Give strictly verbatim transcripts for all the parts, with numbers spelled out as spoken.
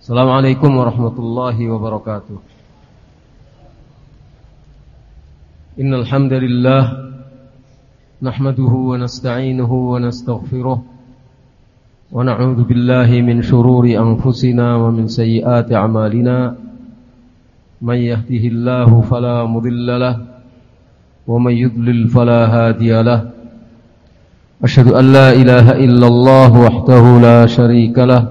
Assalamualaikum warahmatullahi wabarakatuh. Innal hamdalillah nahmaduhu wa nasta'inuhu wa nastaghfiruh wa na'udzu billahi min shururi anfusina wa min sayyiati a'malina. May yahdihillahu fala mudilla lahu wa may yudlil fala hadiya lahu. Asyhadu an la ilaha illallah wahdahu la syarika lahu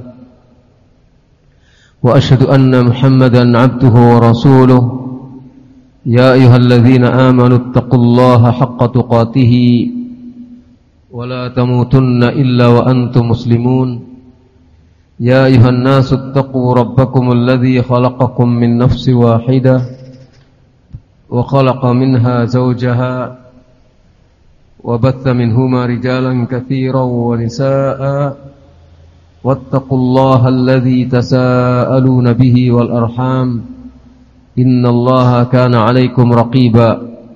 wa asyhadu anna Muhammadan 'abduhu wa rasuluh. Ya ayyuhalladzina amanu taqullaha haqqa tuqatih wa la tamutunna illa wa antum muslimun. Ya ayyuhan nasu taqu rabbakumul ladzi khalaqakum min nafsin wahidah wa khalaqa minha zawjaha وبث منهما رجالا كثيرا ونساء واتقوا الله الذي تساءلون به والأرحام إن الله كان عليكم رقيبا.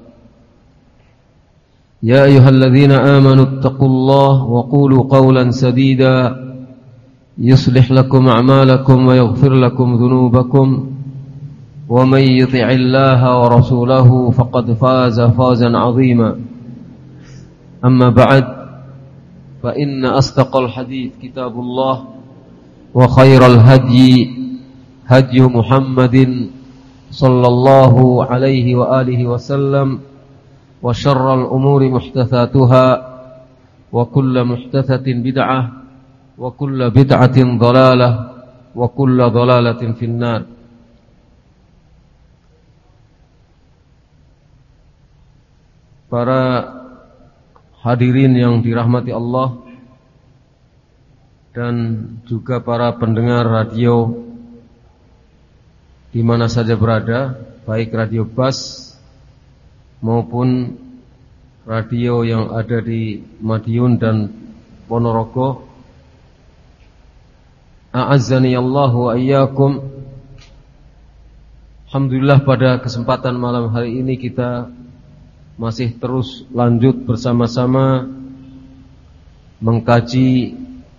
يا أيها الذين آمنوا اتقوا الله وقولوا قولا سديدا يصلح لكم أعمالكم ويغفر لكم ذنوبكم ومن يطع الله ورسوله فقد فاز فوزا عظيما. أما بعد فإن أصدق الحديث كتاب الله وخير الهدي هدي محمد صلى الله عليه وآله وسلم وشر الأمور محدثاتها وكل محدثة بدعة وكل بدعة ضلالة وكل ضلالة في النار. Para hadirin yang dirahmati Allah dan juga para pendengar radio di mana saja berada, baik radio Bas maupun radio yang ada di Madiun dan Ponorogo. A'azzani Allah wa iyyakum. Alhamdulillah, pada kesempatan malam hari ini kita masih terus lanjut bersama-sama mengkaji,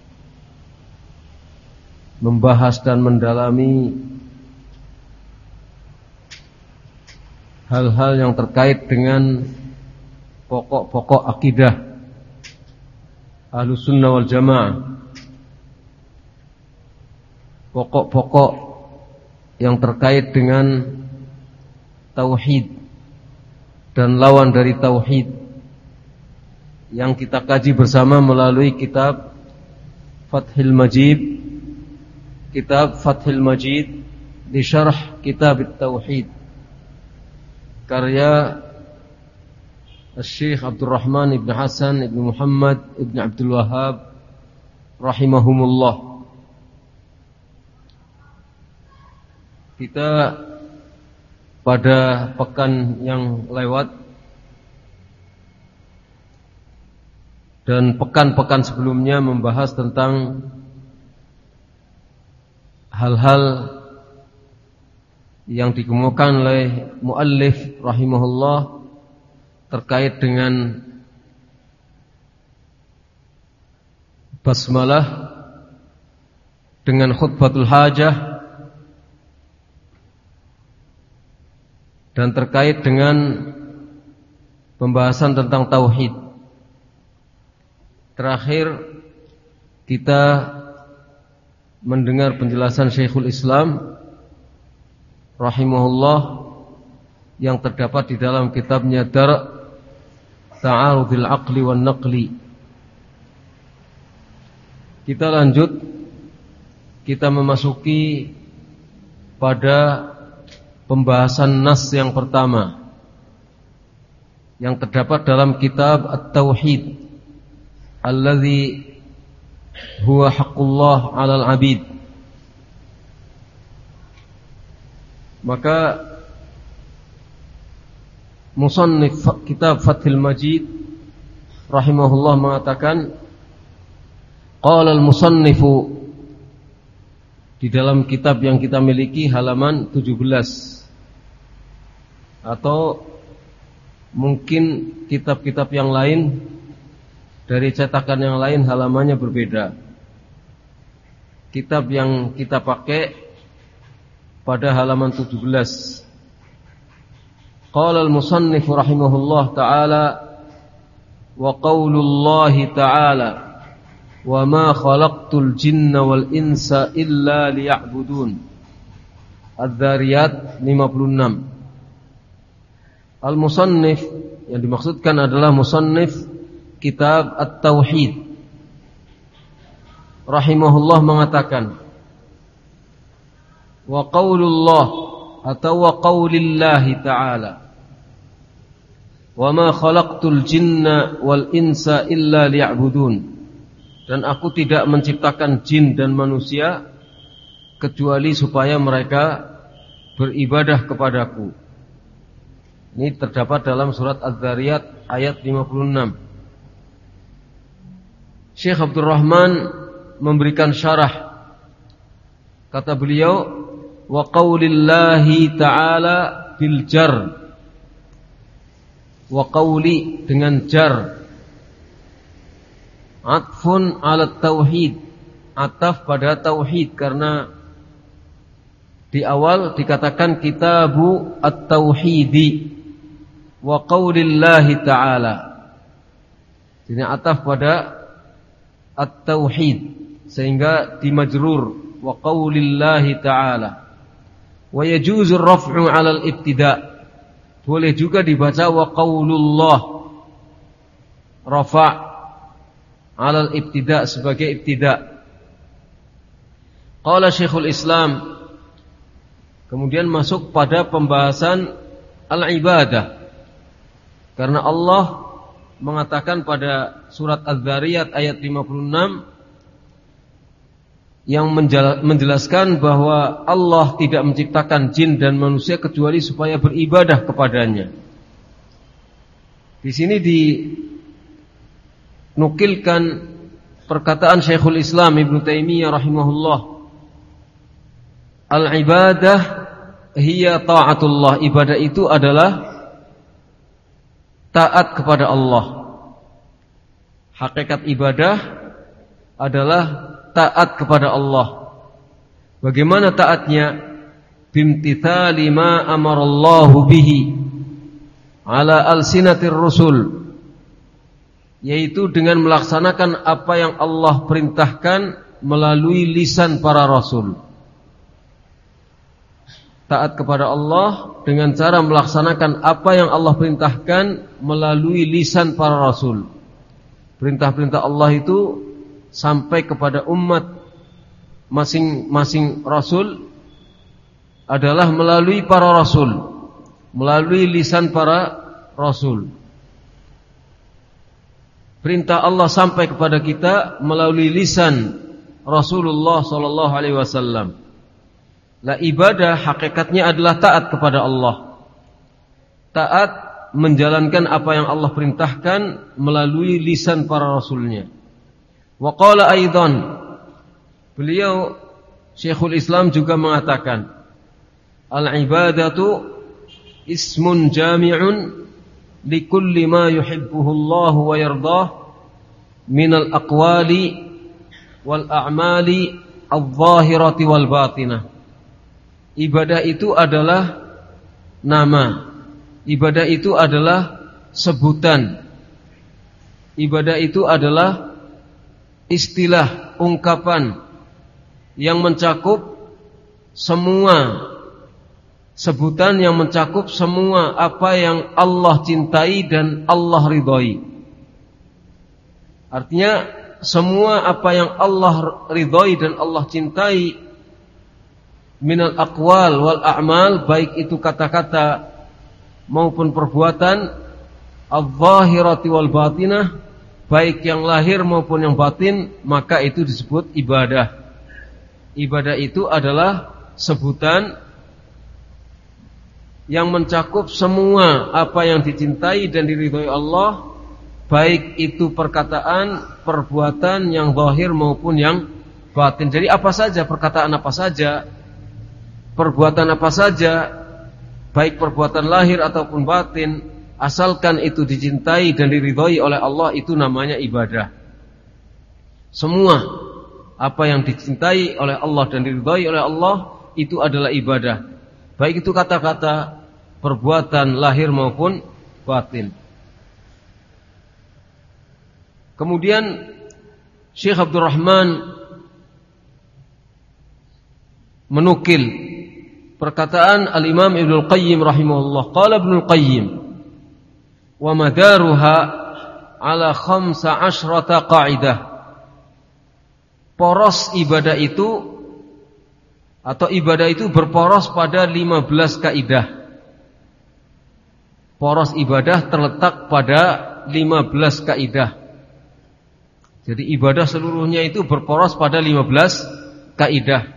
membahas dan mendalami hal-hal yang terkait dengan pokok-pokok akidah Ahlus Sunnah wal Jamaah, pokok-pokok yang terkait dengan tauhid dan lawan dari tauhid yang kita kaji bersama melalui kitab Fathul Majid, kitab Fathul Majid di syarah kitab Tauhid karya Syekh Abdul Rahman ibn Hasan ibn Muhammad ibn Abdul Wahhab rahimahumullah. Kita pada pekan yang lewat dan pekan-pekan sebelumnya membahas tentang hal-hal yang dikemukakan oleh muallif rahimahullah terkait dengan basmalah, dengan khutbatul hajah, dan terkait dengan pembahasan tentang tauhid. Terakhir kita mendengar penjelasan Syekhul Islam rahimahullah yang terdapat di dalam kitabnya Dar' Ta'arudil Aqli wan Naqli. Kita lanjut, kita memasuki pada pembahasan nas yang pertama yang terdapat dalam kitab At-Tauhid alladzi huwa haqqullah 'alal 'abid. Maka musannif kitab Fathul Majid rahimahullah mengatakan, qala al-musannifu, di dalam kitab yang kita miliki halaman tujuh belas, atau mungkin kitab-kitab yang lain dari cetakan yang lain halamannya berbeda. Kitab yang kita pakai pada halaman tujuh belas. Qala al-musannif rahimahullah ta'ala wa qaulullahi ta'ala wa ma khalaqtul jinna wal insa illa liya'budun. Adz-Dzariyat lima puluh enam. Al-musannif yang dimaksudkan adalah musannif kitab At-Tauhid rahimahullah mengatakan wa qaulullah atau wa qaulillahi ta'ala wa ma khalaqtul jinna wal insa illa liya'budun, dan aku tidak menciptakan jin dan manusia kecuali supaya mereka beribadah kepadaku. Ini terdapat dalam surat Az-Dzariyat ayat lima puluh enam. Syekh Abdul Rahman memberikan syarah. Kata beliau, wa qaulillahi ta'ala bil jar. Wa qauli dengan jar. Atfun ala tauhid. Ataf pada tauhid, karena di awal dikatakan kitabu at-tauhidi wa qaulillahi ta'ala. Jadi ataf pada at-tauhid sehingga dimajrur wa qaulillahi ta'ala. Wa yajuzu ar-raf'u 'ala al-ibtida'. Boleh juga dibaca wa qaulullah rafa' 'ala al-ibtida' sebagai ibtida'. Qala Syekhul Islam, kemudian masuk pada pembahasan al-ibadah, karena Allah mengatakan pada surat Az-Dzariyat ayat lima puluh enam yang menjelaskan bahwa Allah tidak menciptakan jin dan manusia kecuali supaya beribadah kepadanya. Di sini dinukilkan perkataan Syekhul Islam Ibnu Taimiyah rahimahullah, al-ibadah hiya ta'atullah. Ibadah itu adalah taat kepada Allah. Hakikat ibadah adalah taat kepada Allah. Bagaimana taatnya? Bimtithali ma amarallahu bihi ala alsinatir rusul, yaitu dengan melaksanakan apa yang Allah perintahkan melalui lisan para rasul. Taat kepada Allah dengan cara melaksanakan apa yang Allah perintahkan melalui lisan para rasul. Perintah-perintah Allah itu sampai kepada umat masing-masing rasul adalah melalui para rasul, melalui lisan para rasul. Perintah Allah sampai kepada kita melalui lisan Rasulullah sallallahu alaihi wasallam. La ibadah hakikatnya adalah taat kepada Allah. Taat menjalankan apa yang Allah perintahkan melalui lisan para rasulnya. Wa qala aidan, beliau Syekhul Islam juga mengatakan, al-ibadatu ismun jami'un likulli ma yuhibbuhu Allah wa yardah minal aqwali wal a'mali adh-dhahirati wal batinah. Ibadah itu adalah nama. Ibadah itu adalah sebutan. Ibadah itu adalah istilah, ungkapan yang mencakup semua, sebutan yang mencakup semua apa yang Allah cintai dan Allah ridhoi. Artinya semua apa yang Allah ridhoi dan Allah cintai minal aqwal wal a'mal, baik itu kata-kata maupun perbuatan, adh-dhahirati wal batinah, baik yang lahir maupun yang batin, maka itu disebut ibadah. Ibadah itu adalah sebutan yang mencakup semua apa yang dicintai dan diridhoi Allah, baik itu perkataan, perbuatan yang zahir maupun yang batin. Jadi apa saja, perkataan apa saja, perbuatan apa saja, baik perbuatan lahir ataupun batin, asalkan itu dicintai dan diridhoi oleh Allah, itu namanya ibadah. Semua apa yang dicintai oleh Allah dan diridhoi oleh Allah, itu adalah ibadah. Baik itu kata-kata, perbuatan lahir maupun batin. Kemudian Syekh Abdurrahman menukil perkataan Al-Imam Ibnul Qayyim rahimahullah. Qala Ibnul Qayyim, wa madaruha ala khamsa asyrata qa'idah. Poros ibadah itu atau ibadah itu berporos pada lima belas kaidah. Poros ibadah terletak pada lima belas kaidah. Jadi ibadah seluruhnya itu berporos pada lima belas kaidah.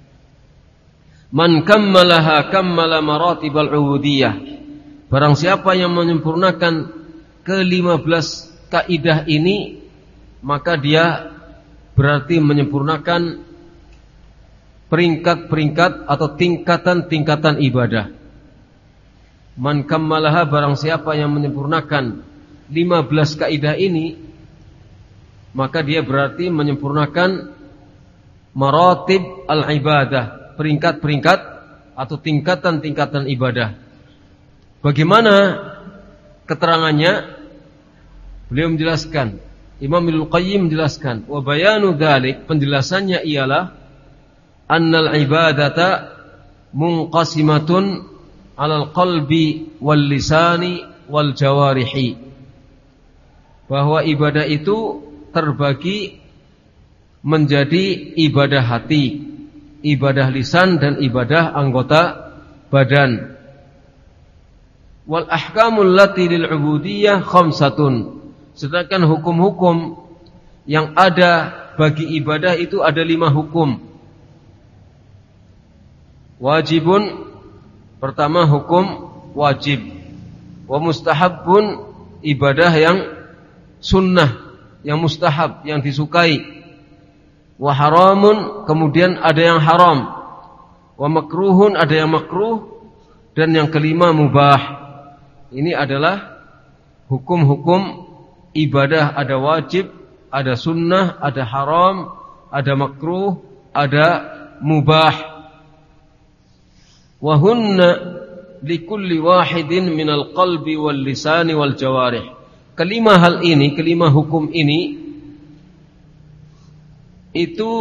Man kammalaha kammala maratibal ubudiyah. Barang siapa yang menyempurnakan ke lima belas kaidah ini, maka dia berarti menyempurnakan peringkat-peringkat atau tingkatan-tingkatan ibadah. Man kammalaha, barang siapa yang menyempurnakan lima belas kaidah ini, maka dia berarti menyempurnakan maratib al-ibadah, peringkat-peringkat atau tingkatan-tingkatan ibadah. Bagaimana keterangannya? Beliau menjelaskan, Imam Ibnul Qayyim menjelaskan, wa bayanu dzalik, penjelasannya ialah annal ibadata munqasimatun 'alal qalbi wal lisani wal jawarihi. Bahwa ibadah itu terbagi menjadi ibadah hati, ibadah lisan dan ibadah anggota badan. Wal ahkamul lati lil ubudiyah khamsatun. Sedangkan hukum-hukum yang ada bagi ibadah itu ada lima hukum. Wajibun, pertama hukum wajib. Wa mustahabun, ibadah yang sunnah, yang mustahab, yang disukai. Wa haramun, kemudian ada yang haram. Wa makruhun, ada yang makruh. Dan yang kelima mubah. Ini adalah hukum-hukum ibadah. Ada wajib, ada sunnah, ada haram, ada makruh, ada mubah. Wa hunna likulli wahidin minal qalbi wal lisani wal jawarih. Kelima hal ini, kelima hukum ini itu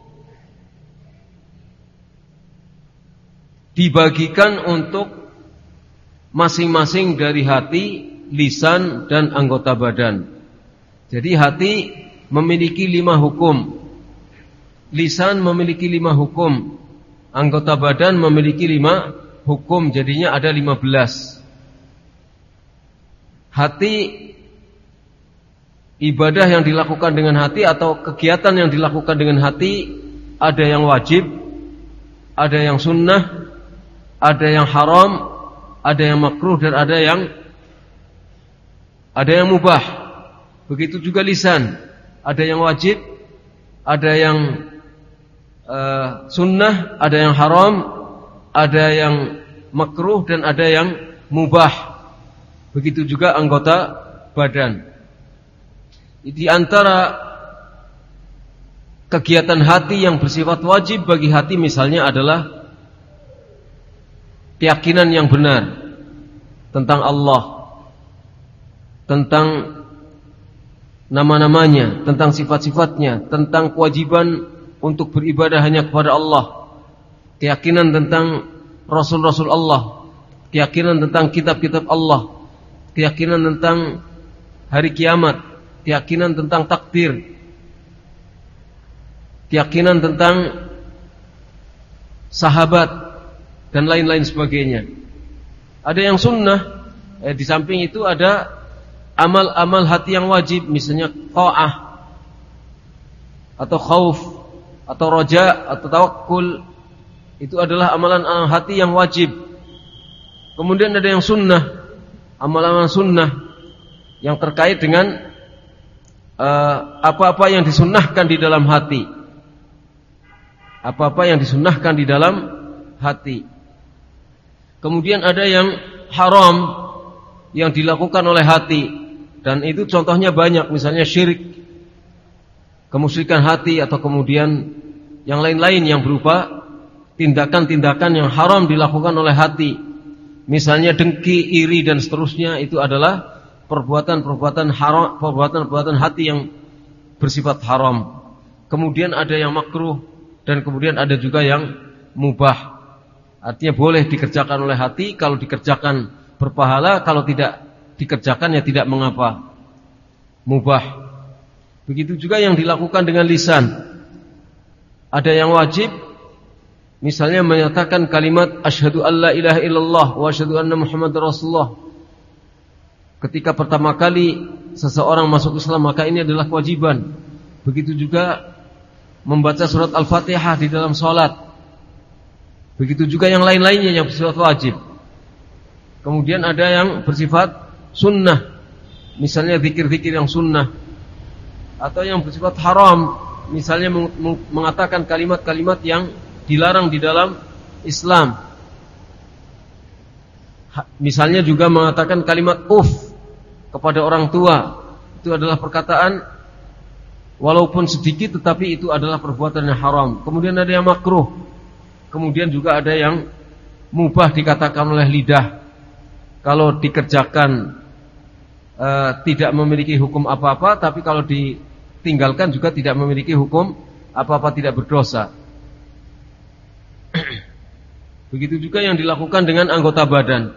dibagikan untuk masing-masing dari hati, lisan dan anggota badan. Jadi hati memiliki lima hukum, lisan memiliki lima hukum, anggota badan memiliki lima hukum, jadinya ada lima belas. Hati, ibadah yang dilakukan dengan hati atau kegiatan yang dilakukan dengan hati, ada yang wajib, ada yang sunnah, ada yang haram, ada yang makruh dan ada yang ada yang mubah. Begitu juga lisan, ada yang wajib, ada yang Uh, sunnah, ada yang haram, ada yang makruh dan ada yang mubah. Begitu juga anggota badan. Di antara kegiatan hati yang bersifat wajib bagi hati misalnya adalah keyakinan yang benar tentang Allah, tentang nama-namanya, tentang sifat-sifatnya, tentang kewajiban untuk beribadah hanya kepada Allah, keyakinan tentang Rasul-Rasul Allah, keyakinan tentang kitab-kitab Allah, keyakinan tentang hari kiamat, keyakinan tentang takdir, keyakinan tentang sahabat dan lain-lain sebagainya. Ada yang sunnah, eh, di samping itu ada amal-amal hati yang wajib, misalnya ta'ah atau khauf atau roja atau tawakkul. Itu adalah amalan hati yang wajib. Kemudian ada yang sunnah, amalan sunnah yang terkait dengan uh, apa-apa yang disunnahkan di dalam hati, apa-apa yang disunnahkan di dalam hati. Kemudian ada yang haram yang dilakukan oleh hati, dan itu contohnya banyak, misalnya syirik, kemusyrikan hati, atau kemudian yang lain-lain yang berupa tindakan-tindakan yang haram dilakukan oleh hati, misalnya dengki, iri dan seterusnya, itu adalah perbuatan-perbuatan haram, perbuatan-perbuatan hati yang bersifat haram. Kemudian ada yang makruh dan kemudian ada juga yang mubah. Artinya boleh dikerjakan oleh hati, kalau dikerjakan berpahala, kalau tidak dikerjakan ya tidak mengapa, mubah. Begitu juga yang dilakukan dengan lisan. Ada yang wajib, misalnya menyatakan kalimat asyhadu alla ilaha illallah wa asyhadu anna muhammadar rasulullah. Ketika pertama kali seseorang masuk Islam, maka ini adalah kewajiban. Begitu juga membaca surat Al-Fatihah di dalam salat. Begitu juga yang lain-lainnya yang bersifat wajib. Kemudian ada yang bersifat sunnah, misalnya zikir-zikir yang sunnah. Atau yang bersifat haram, misalnya mengatakan kalimat-kalimat yang dilarang di dalam Islam. Misalnya juga mengatakan kalimat uf kepada orang tua. Itu adalah perkataan walaupun sedikit, tetapi itu adalah perbuatan yang haram. Kemudian ada yang makruh. Kemudian juga ada yang mubah, dikatakan oleh lidah. Kalau dikerjakan e, tidak memiliki hukum apa-apa, tapi kalau ditinggalkan juga tidak memiliki hukum apa-apa, tidak berdosa. Begitu juga yang dilakukan dengan anggota badan,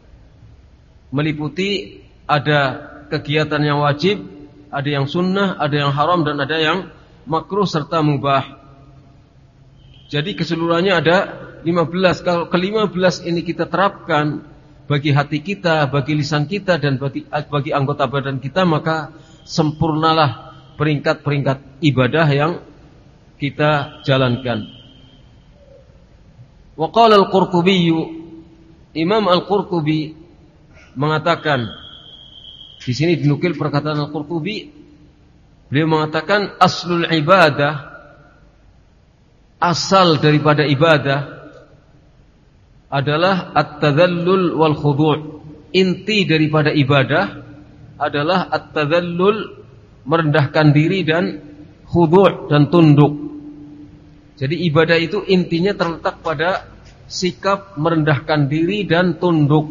meliputi ada kegiatan yang wajib, ada yang sunnah, ada yang haram, dan ada yang makruh serta mubah. Jadi keseluruhannya ada lima belas. Kalau ke lima belas ini kita terapkan bagi hati kita, bagi lisan kita, dan bagi, bagi anggota badan kita, maka sempurnalah peringkat-peringkat ibadah yang kita jalankan. Wa qala al-Qurtubi, Imam Al-Qurtubi mengatakan, di sini dinukil perkataan Al-Qurtubi, beliau mengatakan aslul ibadah, asal daripada ibadah adalah at-tadhallul wal khudu'. Inti daripada ibadah adalah at-tadhallul, merendahkan diri, dan khudu' dan tunduk. Jadi ibadah itu intinya terletak pada sikap merendahkan diri dan tunduk.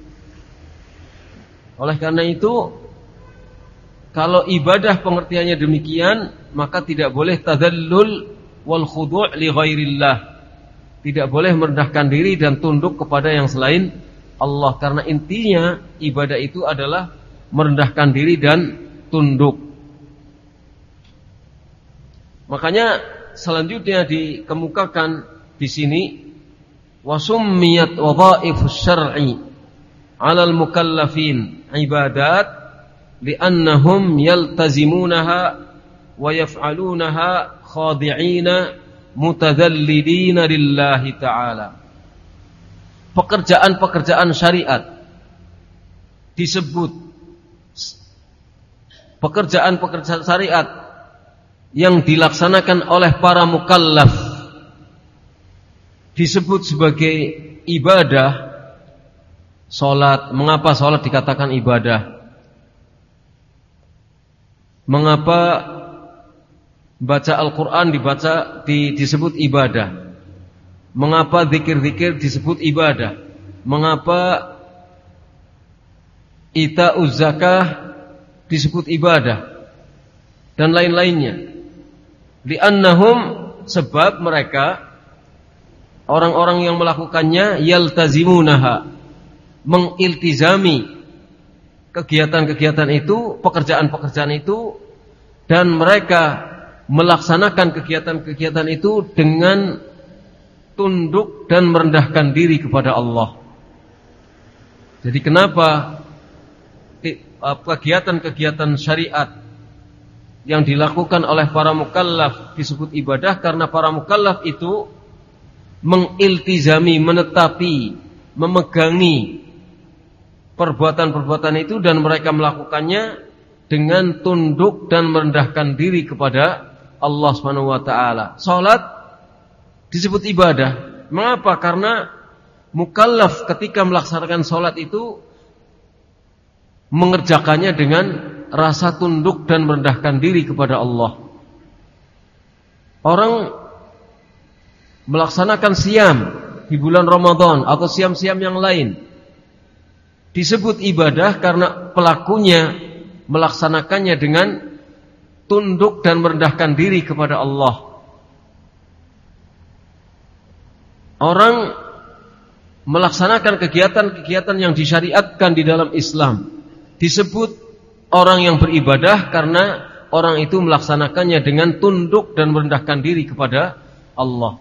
Oleh karena itu, kalau ibadah pengertiannya demikian, maka tidak boleh tadhallul wal khudu' li ghairillah. Tidak boleh merendahkan diri dan tunduk kepada yang selain Allah, karena intinya ibadah itu adalah merendahkan diri dan tunduk. Makanya selanjutnya dikemukakan di sini, wa summiyat wadha'ifus syar'i 'alal mukallafin ibadat li'annahum yaltazimunaha wa yaf'alunaha khadi'ina mutadallilina lillahi ta'ala. Pekerjaan-pekerjaan syariat disebut pekerjaan-pekerjaan syariat yang dilaksanakan oleh para mukallaf disebut sebagai ibadah. Salat, mengapa salat dikatakan ibadah? Mengapa baca Al-Quran dibaca di, disebut ibadah? Mengapa zikir-zikir disebut ibadah? Mengapa ita'uz zakah disebut ibadah? Dan lain-lainnya. Li'annahum, sebab mereka, orang-orang yang melakukannya, yaltazimunaha, mengiltizami kegiatan-kegiatan itu, pekerjaan-pekerjaan itu, dan mereka melaksanakan kegiatan-kegiatan itu dengan tunduk dan merendahkan diri kepada Allah. Jadi kenapa kegiatan-kegiatan syariat yang dilakukan oleh para mukallaf disebut ibadah? Karena para mukallaf itu mengiltizami, menetapi, memegangi perbuatan-perbuatan itu, dan mereka melakukannya dengan tunduk dan merendahkan diri kepada Allah Subhanahu wa taala. Salat disebut ibadah. Mengapa? Karena mukallaf ketika melaksanakan salat itu mengerjakannya dengan rasa tunduk dan merendahkan diri kepada Allah. Orang melaksanakan siam di bulan Ramadan atau siam-siam yang lain disebut ibadah karena pelakunya melaksanakannya dengan tunduk dan merendahkan diri kepada Allah. Orang melaksanakan kegiatan-kegiatan yang disyariatkan di dalam Islam disebut orang yang beribadah karena orang itu melaksanakannya dengan tunduk dan merendahkan diri kepada Allah.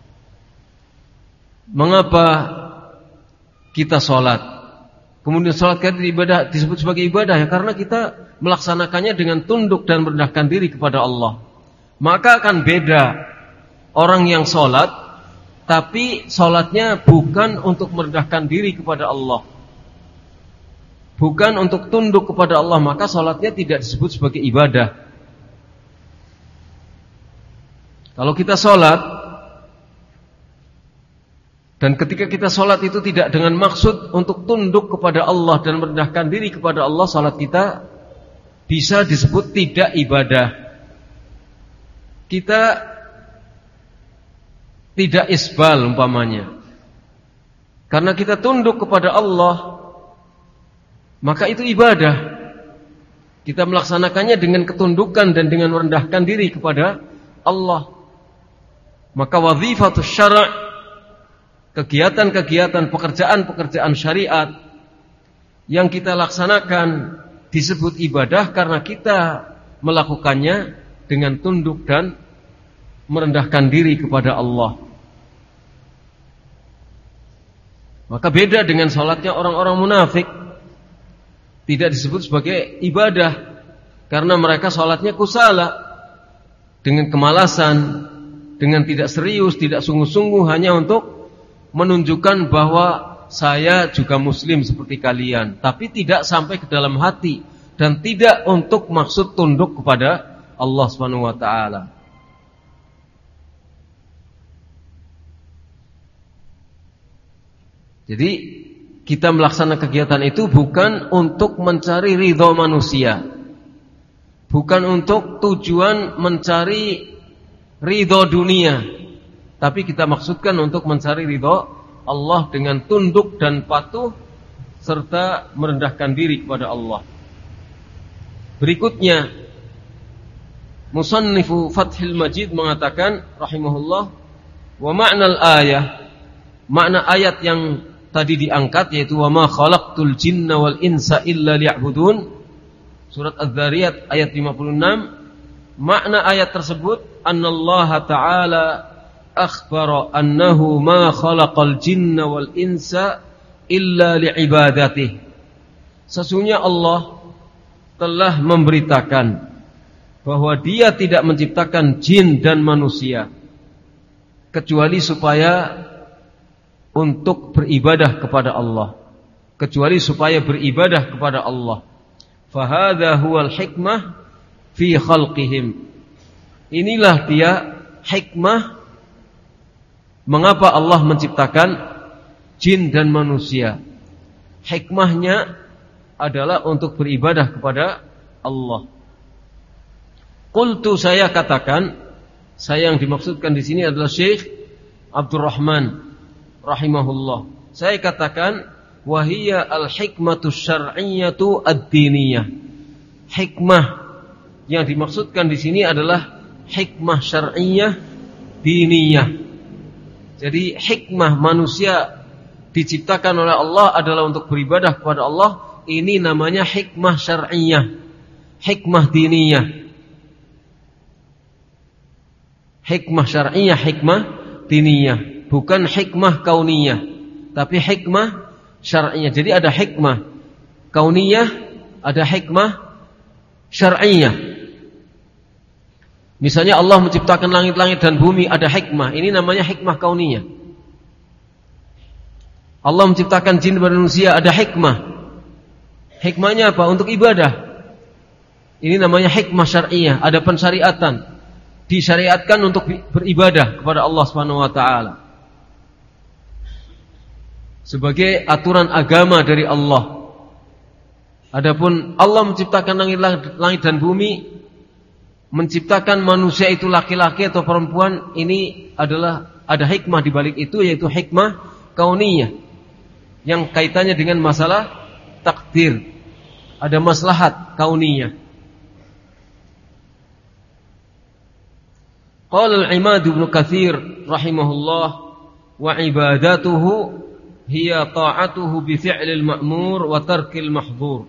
Mengapa kita sholat? Kemudian sholat kita ibadah disebut sebagai ibadah ya karena kita melaksanakannya dengan tunduk dan merendahkan diri kepada Allah. Maka akan beda orang yang sholat tapi sholatnya bukan untuk merendahkan diri kepada Allah, bukan untuk tunduk kepada Allah, maka sholatnya tidak disebut sebagai ibadah. Kalau kita sholat dan ketika kita sholat itu tidak dengan maksud untuk tunduk kepada Allah dan merendahkan diri kepada Allah, sholat kita bisa disebut tidak ibadah. Kita tidak isbal umpamanya. Karena kita tunduk kepada Allah, maka itu ibadah. Kita melaksanakannya dengan ketundukan dan dengan merendahkan diri kepada Allah. Maka wazifatus syara', kegiatan-kegiatan, pekerjaan-pekerjaan syariat yang kita laksanakan disebut ibadah karena kita melakukannya dengan tunduk dan merendahkan diri kepada Allah. Maka beda dengan salatnya orang-orang munafik, tidak disebut sebagai ibadah karena mereka salatnya kusala, dengan kemalasan, dengan tidak serius, tidak sungguh-sungguh, hanya untuk menunjukkan bahwa saya juga muslim seperti kalian, tapi tidak sampai ke dalam hati dan tidak untuk maksud tunduk kepada Allah Subhanahu wa taala. Jadi kita melaksanakan kegiatan itu bukan untuk mencari ridha manusia, bukan untuk tujuan mencari ridha dunia, tapi kita maksudkan untuk mencari ridha Allah dengan tunduk dan patuh serta merendahkan diri kepada Allah. Berikutnya, Musannifu Fathil Majid mengatakan rahimahullah, wa ma'nal ayah, makna ayat yang tadi diangkat yaitu wa ma khalaqtul jinna wal insa illa liya'budun, surat Az-Zariyat ayat lima puluh enam. Makna ayat tersebut annallaha ta'ala akhbara annahu ma khalaqal jinna wal insa illa li'ibadatih. Sesungguhnya Allah telah memberitakan bahwa Dia tidak menciptakan jin dan manusia kecuali supaya untuk beribadah kepada Allah, kecuali supaya beribadah kepada Allah. Fahadha huwal hikmah fi khalqihim. Inilah dia hikmah mengapa Allah menciptakan jin dan manusia. Hikmahnya adalah untuk beribadah kepada Allah. Qultu, saya katakan, saya yang dimaksudkan di sini adalah Syekh Abdurrahman rahimahullah. Saya katakan wahiyya al-hikmatu syar'iyyatu ad-diniyah. Hikmah yang dimaksudkan di sini adalah hikmah syar'iyyah diniyah. Jadi hikmah manusia diciptakan oleh Allah adalah untuk beribadah kepada Allah. Ini namanya hikmah syar'iyyah, hikmah diniyah. Hikmah syar'iyyah, hikmah diniyah, bukan hikmah kauniyah, tapi hikmah syar'iyyah. Jadi ada hikmah kauniyah, ada hikmah syar'iyyah. Misalnya Allah menciptakan langit-langit dan bumi, ada hikmah. Ini namanya hikmah kauniyah. Allah menciptakan jin dan manusia, ada hikmah. Hikmahnya apa? Untuk ibadah. Ini namanya hikmah syar'iyyah, ada pensyariatan. Disyariatkan untuk beribadah kepada Allah Subhanahu wa taala. Sebagai aturan agama dari Allah. Adapun Allah menciptakan langit, langit dan bumi, menciptakan manusia itu laki-laki atau perempuan, ini adalah ada hikmah di balik itu, yaitu hikmah kauniyah yang kaitannya dengan masalah takdir. Ada maslahat kauniyah. Qala al-Imad Ibnu Katsir rahimahullah, wa ibadatuhu hiya ta'atuhu bi fi'lil ma'mur wa tarkil mahdhur.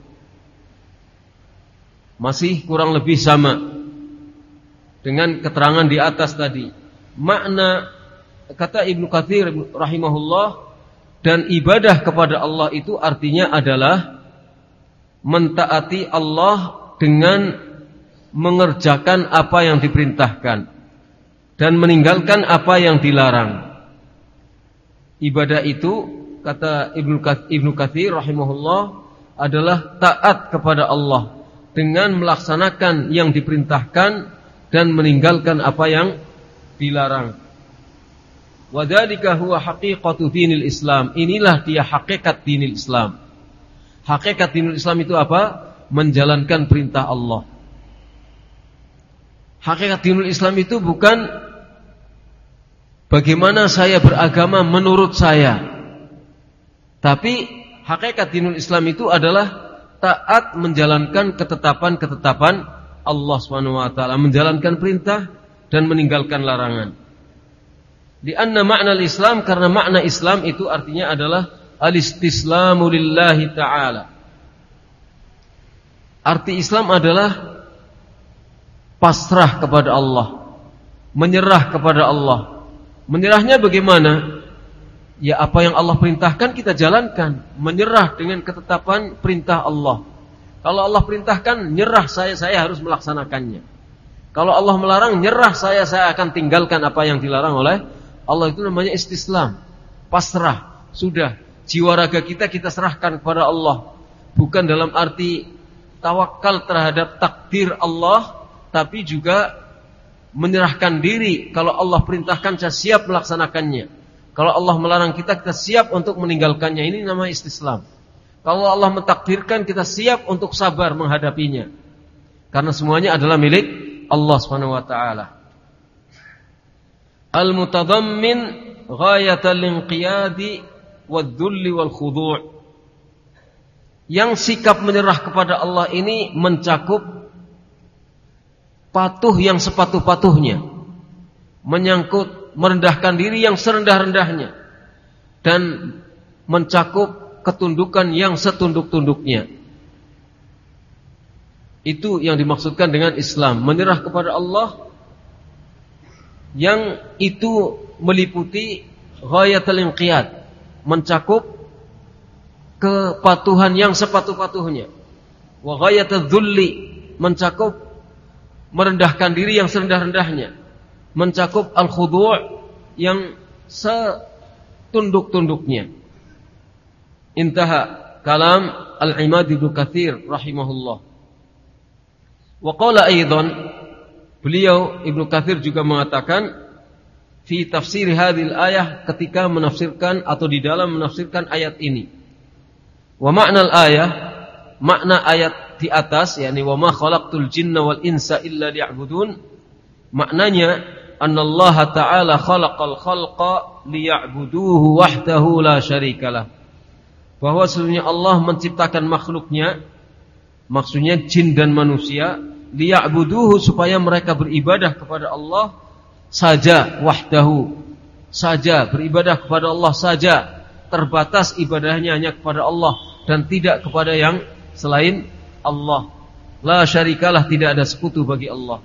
Masih kurang lebih sama dengan keterangan di atas tadi. Makna kata Ibnu Katsir rahimahullah, dan ibadah kepada Allah itu artinya adalah mentaati Allah dengan mengerjakan apa yang diperintahkan dan meninggalkan apa yang dilarang. Ibadah itu, kata Ibnu Katsir rahimahullah, adalah taat kepada Allah dengan melaksanakan yang diperintahkan dan meninggalkan apa yang dilarang. Wa dzalika huwa haqiqatu dinil Islam. Inilah dia hakikat dinil Islam. Hakikat dinil Islam itu apa? Menjalankan perintah Allah. Hakikat dinul Islam itu bukan bagaimana saya beragama menurut saya, tapi hakikat dinul Islam itu adalah taat menjalankan ketetapan-ketetapan Allah subhanahu wa taala, menjalankan perintah dan meninggalkan larangan. Di anna makna Islam, karena makna Islam itu artinya adalah al-istislamu lillahi ta'ala. Arti Islam adalah pasrah kepada Allah, menyerah kepada Allah. Menyerahnya bagaimana? Ya, apa yang Allah perintahkan kita jalankan, menyerah dengan ketetapan perintah Allah. Kalau Allah perintahkan, nyerah saya, saya harus melaksanakannya. Kalau Allah melarang, nyerah saya, saya akan tinggalkan apa yang dilarang oleh Allah. Itu namanya istislam, pasrah. Sudah, jiwa raga kita kita serahkan kepada Allah. Bukan dalam arti tawakal terhadap takdir Allah, tapi juga menyerahkan diri. Kalau Allah perintahkan, saya siap melaksanakannya. Kalau Allah melarang kita, kita siap untuk meninggalkannya. Ini nama istislam. Kalau Allah mentakdirkan, kita siap untuk sabar menghadapinya. Karena semuanya adalah milik Allah subhanahu wa ta'ala. Al-mutadammin ghayatal inqiyadi wad-dhulli wal khudu'. Yang sikap menyerah kepada Allah ini mencakup patuh yang sepatuh-patuhnya, menyangkut merendahkan diri yang serendah-rendahnya, dan mencakup ketundukan yang setunduk-tunduknya. Itu yang dimaksudkan dengan Islam, menyerah kepada Allah, yang itu meliputi ghayatul inqiyad, mencakup kepatuhan yang sepatuh-patuhnya, wa ghayatul dhulli, mencakup merendahkan diri yang serendah-rendahnya, mencakup al-khudu' yang setunduk-tunduknya. Intaha kalam al-Imad Ibnu Katsir rahimahullah. Wa qala aidan, beliau Ibnu Katsir juga mengatakan fi tafsir hadhil ayah, ketika menafsirkan atau di dalam menafsirkan ayat ini. Wa ma'nal ayah, makna ayat di atas, yakni wa ma khalaqtul jinna wal insa illa liya'budun, maknanya annallaha ta'ala khalaqal khalqa liya'buduhu wahdahu la syarikalah, bahwa sesungguhnya Allah menciptakan makhluknya, maksudnya jin dan manusia, liya'buduhu, supaya mereka beribadah kepada Allah saja, wahdahu saja, beribadah kepada Allah saja, terbatas ibadahnya hanya kepada Allah dan tidak kepada yang selain Allah. La syarikalah, tidak ada sekutu bagi Allah.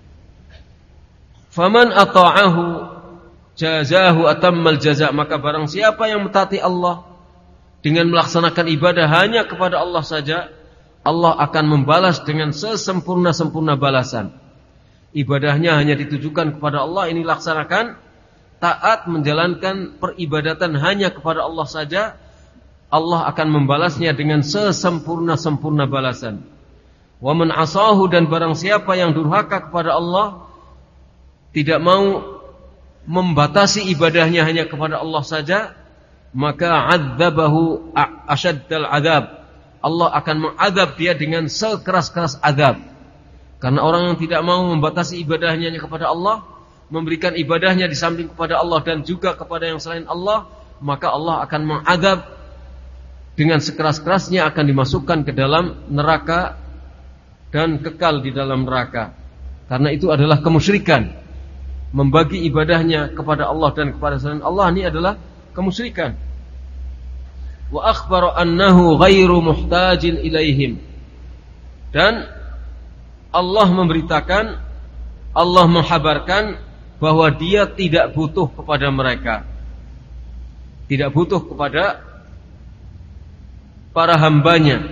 Faman ata'ahu jazahu atammal jaza', maka barang siapa yang mentaati Allah dengan melaksanakan ibadah hanya kepada Allah saja, Allah akan membalas dengan sesempurna-sempurna balasan. Ibadahnya hanya ditujukan kepada Allah, ini laksanakan, taat menjalankan peribadatan hanya kepada Allah saja, Allah akan membalasnya dengan sesempurna-sempurna balasan. Wa man asahu, dan barang siapa yang durhaka kepada Allah, tidak mau membatasi ibadahnya hanya kepada Allah saja, maka adzabahu asyaddal adzab, Allah akan mengadab dia dengan sekeras-keras adab. Karena orang yang tidak mau membatasi ibadahnya hanya kepada Allah, memberikan ibadahnya di samping kepada Allah dan juga kepada yang selain Allah, maka Allah akan mengadab dengan sekeras-kerasnya, akan dimasukkan ke dalam neraka dan kekal di dalam neraka. Karena itu adalah kemusyrikan. Membagi ibadahnya kepada Allah dan kepada selain Allah, ini adalah kemusyrikan. Wa akhbara annahu ghairu muhtajin ilaihim. Dan Allah memberitakan, Allah menghabarkan bahwa dia tidak butuh kepada mereka, tidak butuh kepada para hambanya,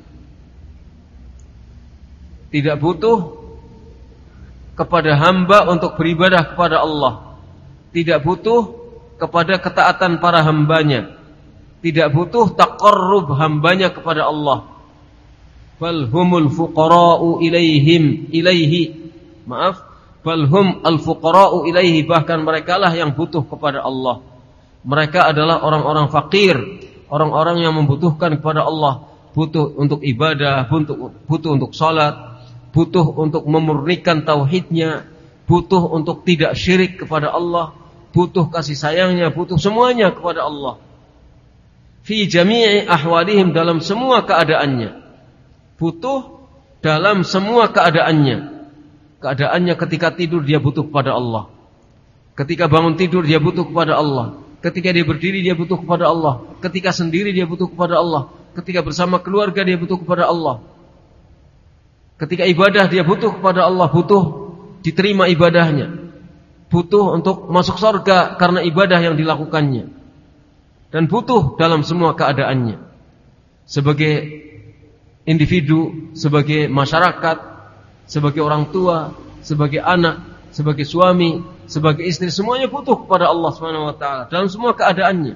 tidak butuh kepada hamba untuk beribadah kepada Allah, tidak butuh kepada ketaatan para hambanya, tidak butuh taqarrub hambanya kepada Allah. Bal humul fuqara'u ilaihim ilaihi maaf bal hum al fuqara'u ilaihi, bahkan merekalah yang butuh kepada Allah. Mereka adalah orang-orang fakir, orang-orang yang membutuhkan kepada Allah, butuh untuk ibadah, butuh, butuh untuk salat, butuh untuk memurnikan tauhidnya, butuh untuk tidak syirik kepada Allah, butuh kasih sayangnya, butuh semuanya kepada Allah. Fi jami'i ahwalihim, dalam semua keadaannya. Butuh dalam semua keadaannya. Keadaannya ketika tidur dia butuh kepada Allah, ketika bangun tidur dia butuh kepada Allah, ketika dia berdiri dia butuh kepada Allah, ketika sendiri dia butuh kepada Allah, ketika bersama keluarga dia butuh kepada Allah, ketika ibadah dia butuh kepada Allah, butuh diterima ibadahnya, butuh untuk masuk surga karena ibadah yang dilakukannya, dan butuh dalam semua keadaannya. Sebagai individu, sebagai masyarakat, sebagai orang tua, sebagai anak, sebagai suami, sebagai istri, semuanya butuh kepada Allah Subhanahu wa taala dalam semua keadaannya.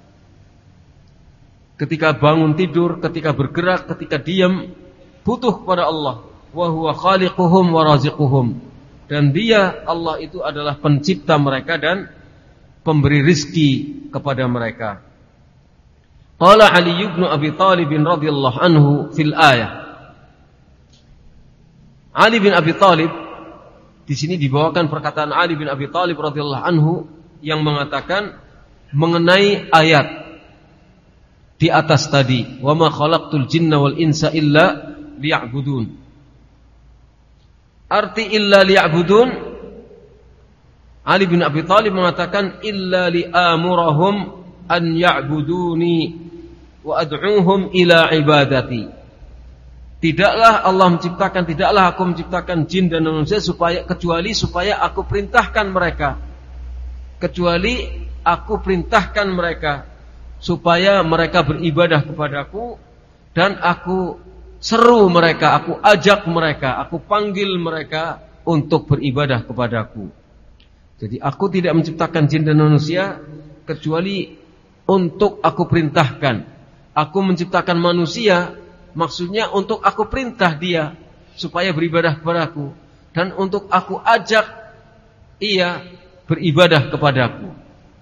Ketika bangun tidur, ketika bergerak, ketika diam, butuh kepada Allah. Wa huwa khaliquhum wa raziquhum. Dan dia, Allah itu adalah pencipta mereka dan pemberi rizki kepada mereka. Qala Ali ibn Abi Thalib radhiyallahu anhu fil ayah. Ali bin Abi Thalib, di sini dibawakan perkataan Ali bin Abi Thalib radhiyallahu anhu yang mengatakan mengenai ayat di atas tadi, wa ma khalaqtul jinna wal insa illa liya'budun. Arti illa liya'budun, Ali bin Abi Thalib mengatakan illa li'amurahum an ya'buduni wa ad'uhum ila ibadati. Tidaklah Allah menciptakan, tidaklah aku menciptakan jin dan manusia supaya kecuali supaya aku perintahkan mereka. Kecuali aku perintahkan mereka supaya mereka beribadah kepadaku, dan aku seru mereka, aku ajak mereka, aku panggil mereka untuk beribadah kepadaku. Jadi aku tidak menciptakan jin dan manusia kecuali untuk aku perintahkan. Aku menciptakan manusia maksudnya untuk aku perintah dia supaya beribadah kepadaku, dan untuk aku ajak ia beribadah kepadaku.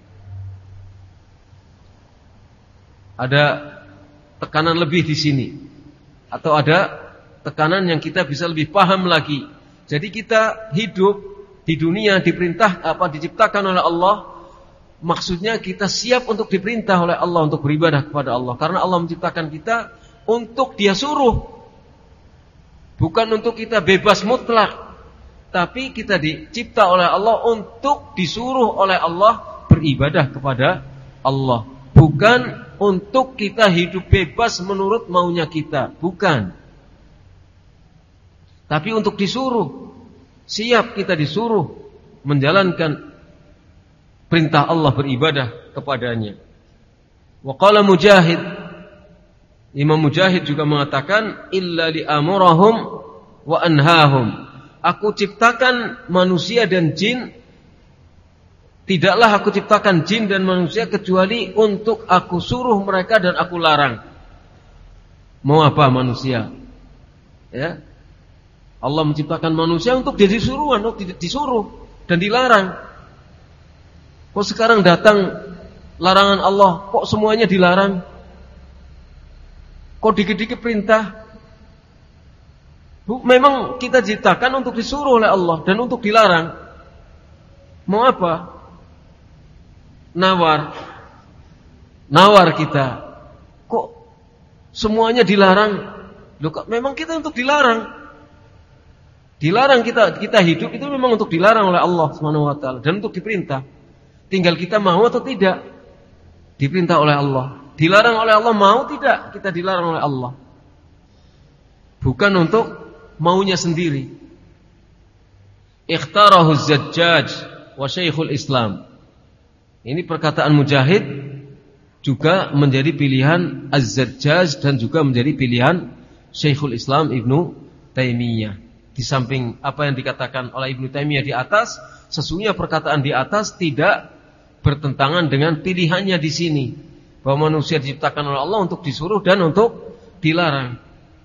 Ada tekanan lebih di sini, atau ada tekanan yang kita bisa lebih paham lagi. Jadi kita hidup di dunia diperintah apa diciptakan oleh Allah, maksudnya kita siap untuk diperintah oleh Allah untuk beribadah kepada Allah, karena Allah menciptakan kita untuk dia suruh, bukan untuk kita bebas mutlak, tapi kita dicipta oleh Allah untuk disuruh oleh Allah beribadah kepada Allah, bukan untuk kita hidup bebas menurut maunya kita, bukan. Tapi untuk disuruh, siap kita disuruh menjalankan perintah Allah beribadah kepadanya. Wa qala Mujahid, Imam Mujahid juga mengatakan illa li'amurahum wa anhahum. Aku ciptakan manusia dan jin, tidaklah aku ciptakan jin dan manusia kecuali untuk aku suruh mereka dan aku larang. Mau apa manusia? Ya. Allah menciptakan manusia untuk dia disuruh, untuk disuruh dan dilarang. Kok sekarang datang larangan Allah, kok semuanya dilarang? Kok dikit-dikit perintah? Memang kita diciptakan untuk disuruh oleh Allah dan untuk dilarang. Mau apa? Nawar. Nawar kita. Kok semuanya dilarang? Loh, kok memang kita untuk dilarang? Dilarang kita kita hidup itu memang untuk dilarang oleh Allah Subhanahu wa taala dan untuk diperintah. Tinggal kita mau atau tidak. Diperintah oleh Allah. Dilarang oleh Allah, mau tidak? Kita dilarang oleh Allah. Bukan untuk maunya sendiri. Ikhtarahu Az-Zajjaj wa Syekhul Islam. Ini perkataan Mujahid juga menjadi pilihan Az-Zajjaj dan juga menjadi pilihan Syekhul Islam Ibnu Taimiyah. Di samping apa yang dikatakan oleh Ibnu Taimiyah di atas, sesungguhnya perkataan di atas tidak bertentangan dengan pilihannya di sini, bahwa manusia diciptakan oleh Allah untuk disuruh dan untuk dilarang.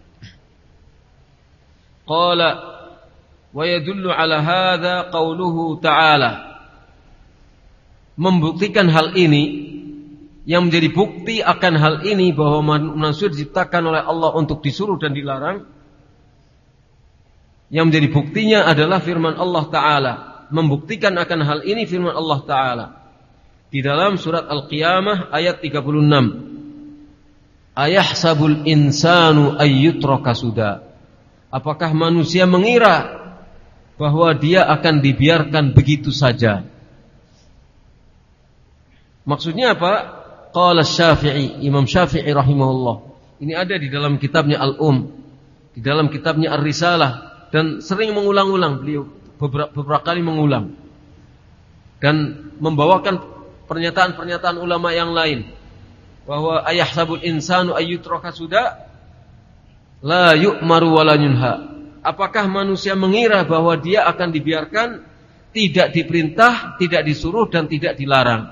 Qala wa yadullu ala hadza qauluhu ta'ala. Membuktikan hal ini, yang menjadi bukti akan hal ini bahwa manusia diciptakan oleh Allah untuk disuruh dan dilarang, yang menjadi buktinya adalah firman Allah Ta'ala. Membuktikan akan hal ini firman Allah Ta'ala di dalam surat Al-Qiyamah ayat tiga puluh enam. Ayahsabul insanu ayyutraka suda. Apakah manusia mengira bahwa dia akan dibiarkan begitu saja? Maksudnya apa? Qala Syafi'i, Imam Syafi'i rahimahullah. Ini ada di dalam kitabnya Al-Um, di dalam kitabnya Ar-Risalah, dan sering mengulang-ulang, beliau beberapa, beberapa kali mengulang dan membawakan pernyataan-pernyataan ulama yang lain bahwa ayahsabul insanu ayyutraka suda la yu'maru wa la yunha. Apakah manusia mengira bahwa dia akan dibiarkan, tidak diperintah, tidak disuruh dan tidak dilarang?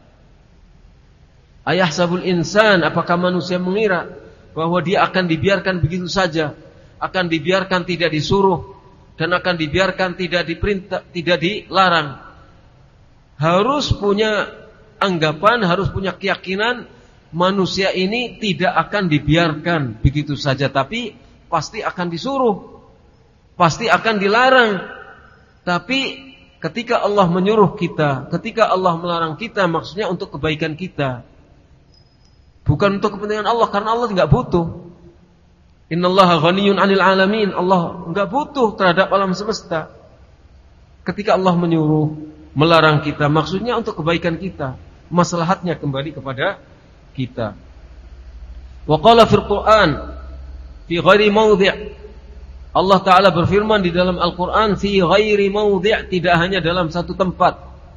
Ayahsabul insan, apakah manusia mengira bahwa dia akan dibiarkan begitu saja, akan dibiarkan tidak disuruh dan akan dibiarkan tidak diperintah, tidak dilarang? Harus punya anggapan, harus punya keyakinan manusia ini tidak akan dibiarkan begitu saja, tapi pasti akan disuruh, pasti akan dilarang. Tapi ketika Allah menyuruh kita, ketika Allah melarang kita, maksudnya untuk kebaikan kita, bukan untuk kepentingan Allah, karena Allah enggak butuh. Innallaha ghaniyun 'anil 'alamin. Allah enggak butuh terhadap alam semesta. Ketika Allah menyuruh, melarang kita, maksudnya untuk kebaikan kita, maslahatnya kembali kepada kita. Wa qala fil Qur'an fi ghairi mawdi'. Allah Ta'ala berfirman di dalam Al-Qur'an fi ghairi mawdi', tidak hanya dalam satu tempat.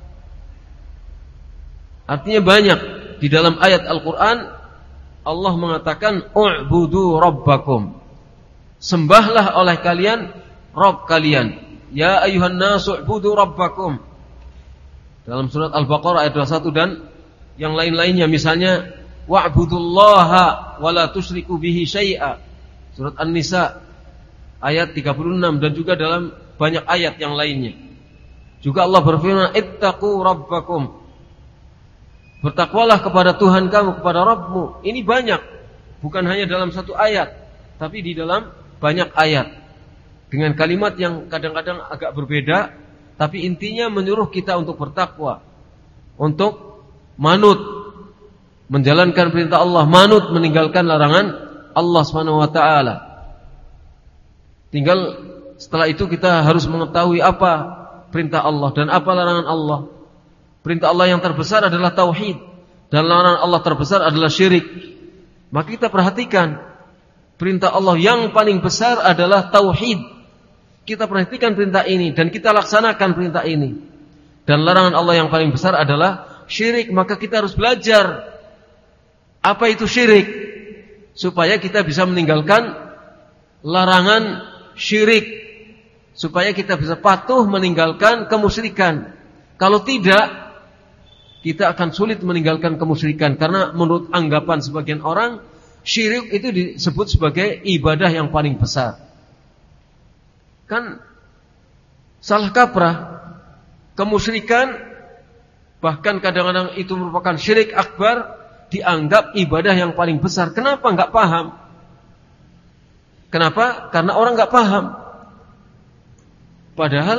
Artinya banyak. Di dalam ayat Al-Qur'an Allah mengatakan u'budu rabbakum. Sembahlah oleh kalian Rabb kalian. Ya ayuhan nasu u'budu rabbakum. Dalam surat Al-Baqarah ayat dua puluh satu dan yang lain-lainnya, misalnya wa'budullaha wa la tusyriku bihi syai'a. Surat An-Nisa ayat tiga puluh enam dan juga dalam banyak ayat yang lainnya. Juga Allah berfirman ittaqu rabbakum. Bertakwalah kepada Tuhan kamu, kepada Rabbmu. Ini banyak, bukan hanya dalam satu ayat, tapi di dalam banyak ayat dengan kalimat yang kadang-kadang agak berbeda, tapi intinya menyuruh kita untuk bertakwa, untuk manut, menjalankan perintah Allah, manut meninggalkan larangan Allah Subhanahu wa taala. Tinggal setelah itu kita harus mengetahui apa perintah Allah dan apa larangan Allah. Perintah Allah yang terbesar adalah tauhid dan larangan Allah terbesar adalah syirik. Maka kita perhatikan, perintah Allah yang paling besar adalah tauhid. Kita perhatikan perintah ini dan kita laksanakan perintah ini. Dan larangan Allah yang paling besar adalah syirik. Maka kita harus belajar apa itu syirik, supaya kita bisa meninggalkan larangan syirik, supaya kita bisa patuh meninggalkan kemusyrikan. Kalau tidak, kita akan sulit meninggalkan kemusyrikan, karena menurut anggapan sebagian orang, syirik itu disebut sebagai ibadah yang paling besar. Kan salah kaprah. Kemusyrikan, bahkan kadang-kadang itu merupakan syirik akbar, dianggap ibadah yang paling besar. Kenapa? Enggak paham. Kenapa? Karena orang enggak paham. Padahal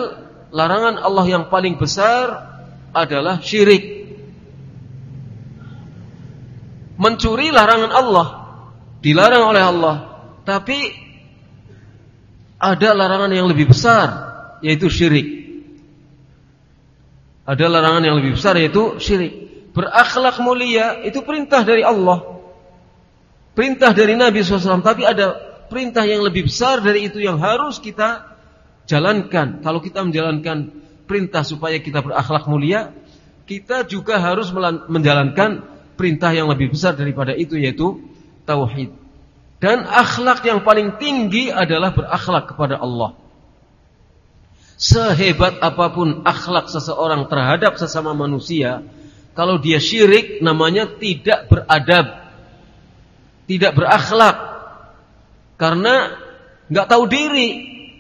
larangan Allah yang paling besar adalah syirik. Mencuri larangan Allah, dilarang oleh Allah. Tapi ada larangan yang lebih besar, yaitu syirik. Ada larangan yang lebih besar, yaitu syirik. Berakhlak mulia itu perintah dari Allah, perintah dari Nabi shallallahu alaihi wasallam. Tapi ada perintah yang lebih besar dari itu yang harus kita jalankan. Kalau kita menjalankan perintah supaya kita berakhlak mulia, kita juga harus menjalankan perintah yang lebih besar daripada itu, yaitu tauhid. Dan akhlak yang paling tinggi adalah berakhlak kepada Allah. Sehebat apapun akhlak seseorang terhadap sesama manusia, kalau dia syirik, namanya tidak beradab, tidak berakhlak, karena nggak tahu diri.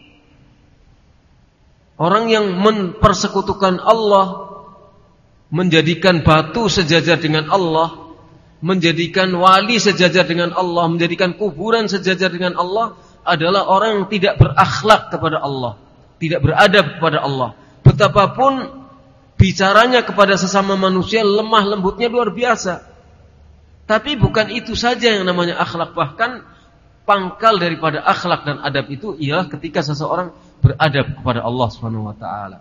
Orang yang mempersekutukan Allah, menjadikan batu sejajar dengan Allah, menjadikan wali sejajar dengan Allah, menjadikan kuburan sejajar dengan Allah, adalah orang yang tidak berakhlak kepada Allah, tidak beradab kepada Allah. Betapapun bicaranya kepada sesama manusia lemah lembutnya luar biasa. Tapi bukan itu saja yang namanya akhlak. Bahkan pangkal daripada akhlak dan adab itu ialah ketika seseorang beradab kepada Allah Subhanahu wa taala.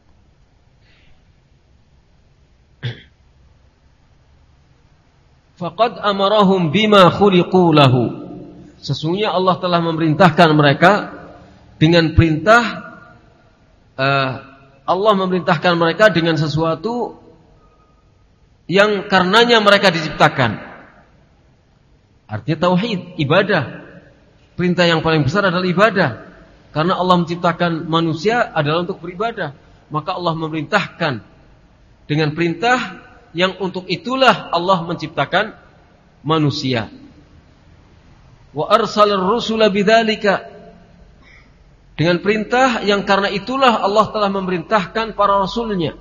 Faqad amarahum bima khuliqu lahu. Sesungguhnya Allah telah memerintahkan mereka dengan perintah uh, Allah memerintahkan mereka dengan sesuatu yang karenanya mereka diciptakan. Artinya tauhid, ibadah. Perintah yang paling besar adalah ibadah. Karena Allah menciptakan manusia adalah untuk beribadah. Maka Allah memerintahkan dengan perintah yang untuk itulah Allah menciptakan manusia. Wa arsalar rusula bidzalika. Dengan perintah yang karena itulah Allah telah memerintahkan para rasulnya.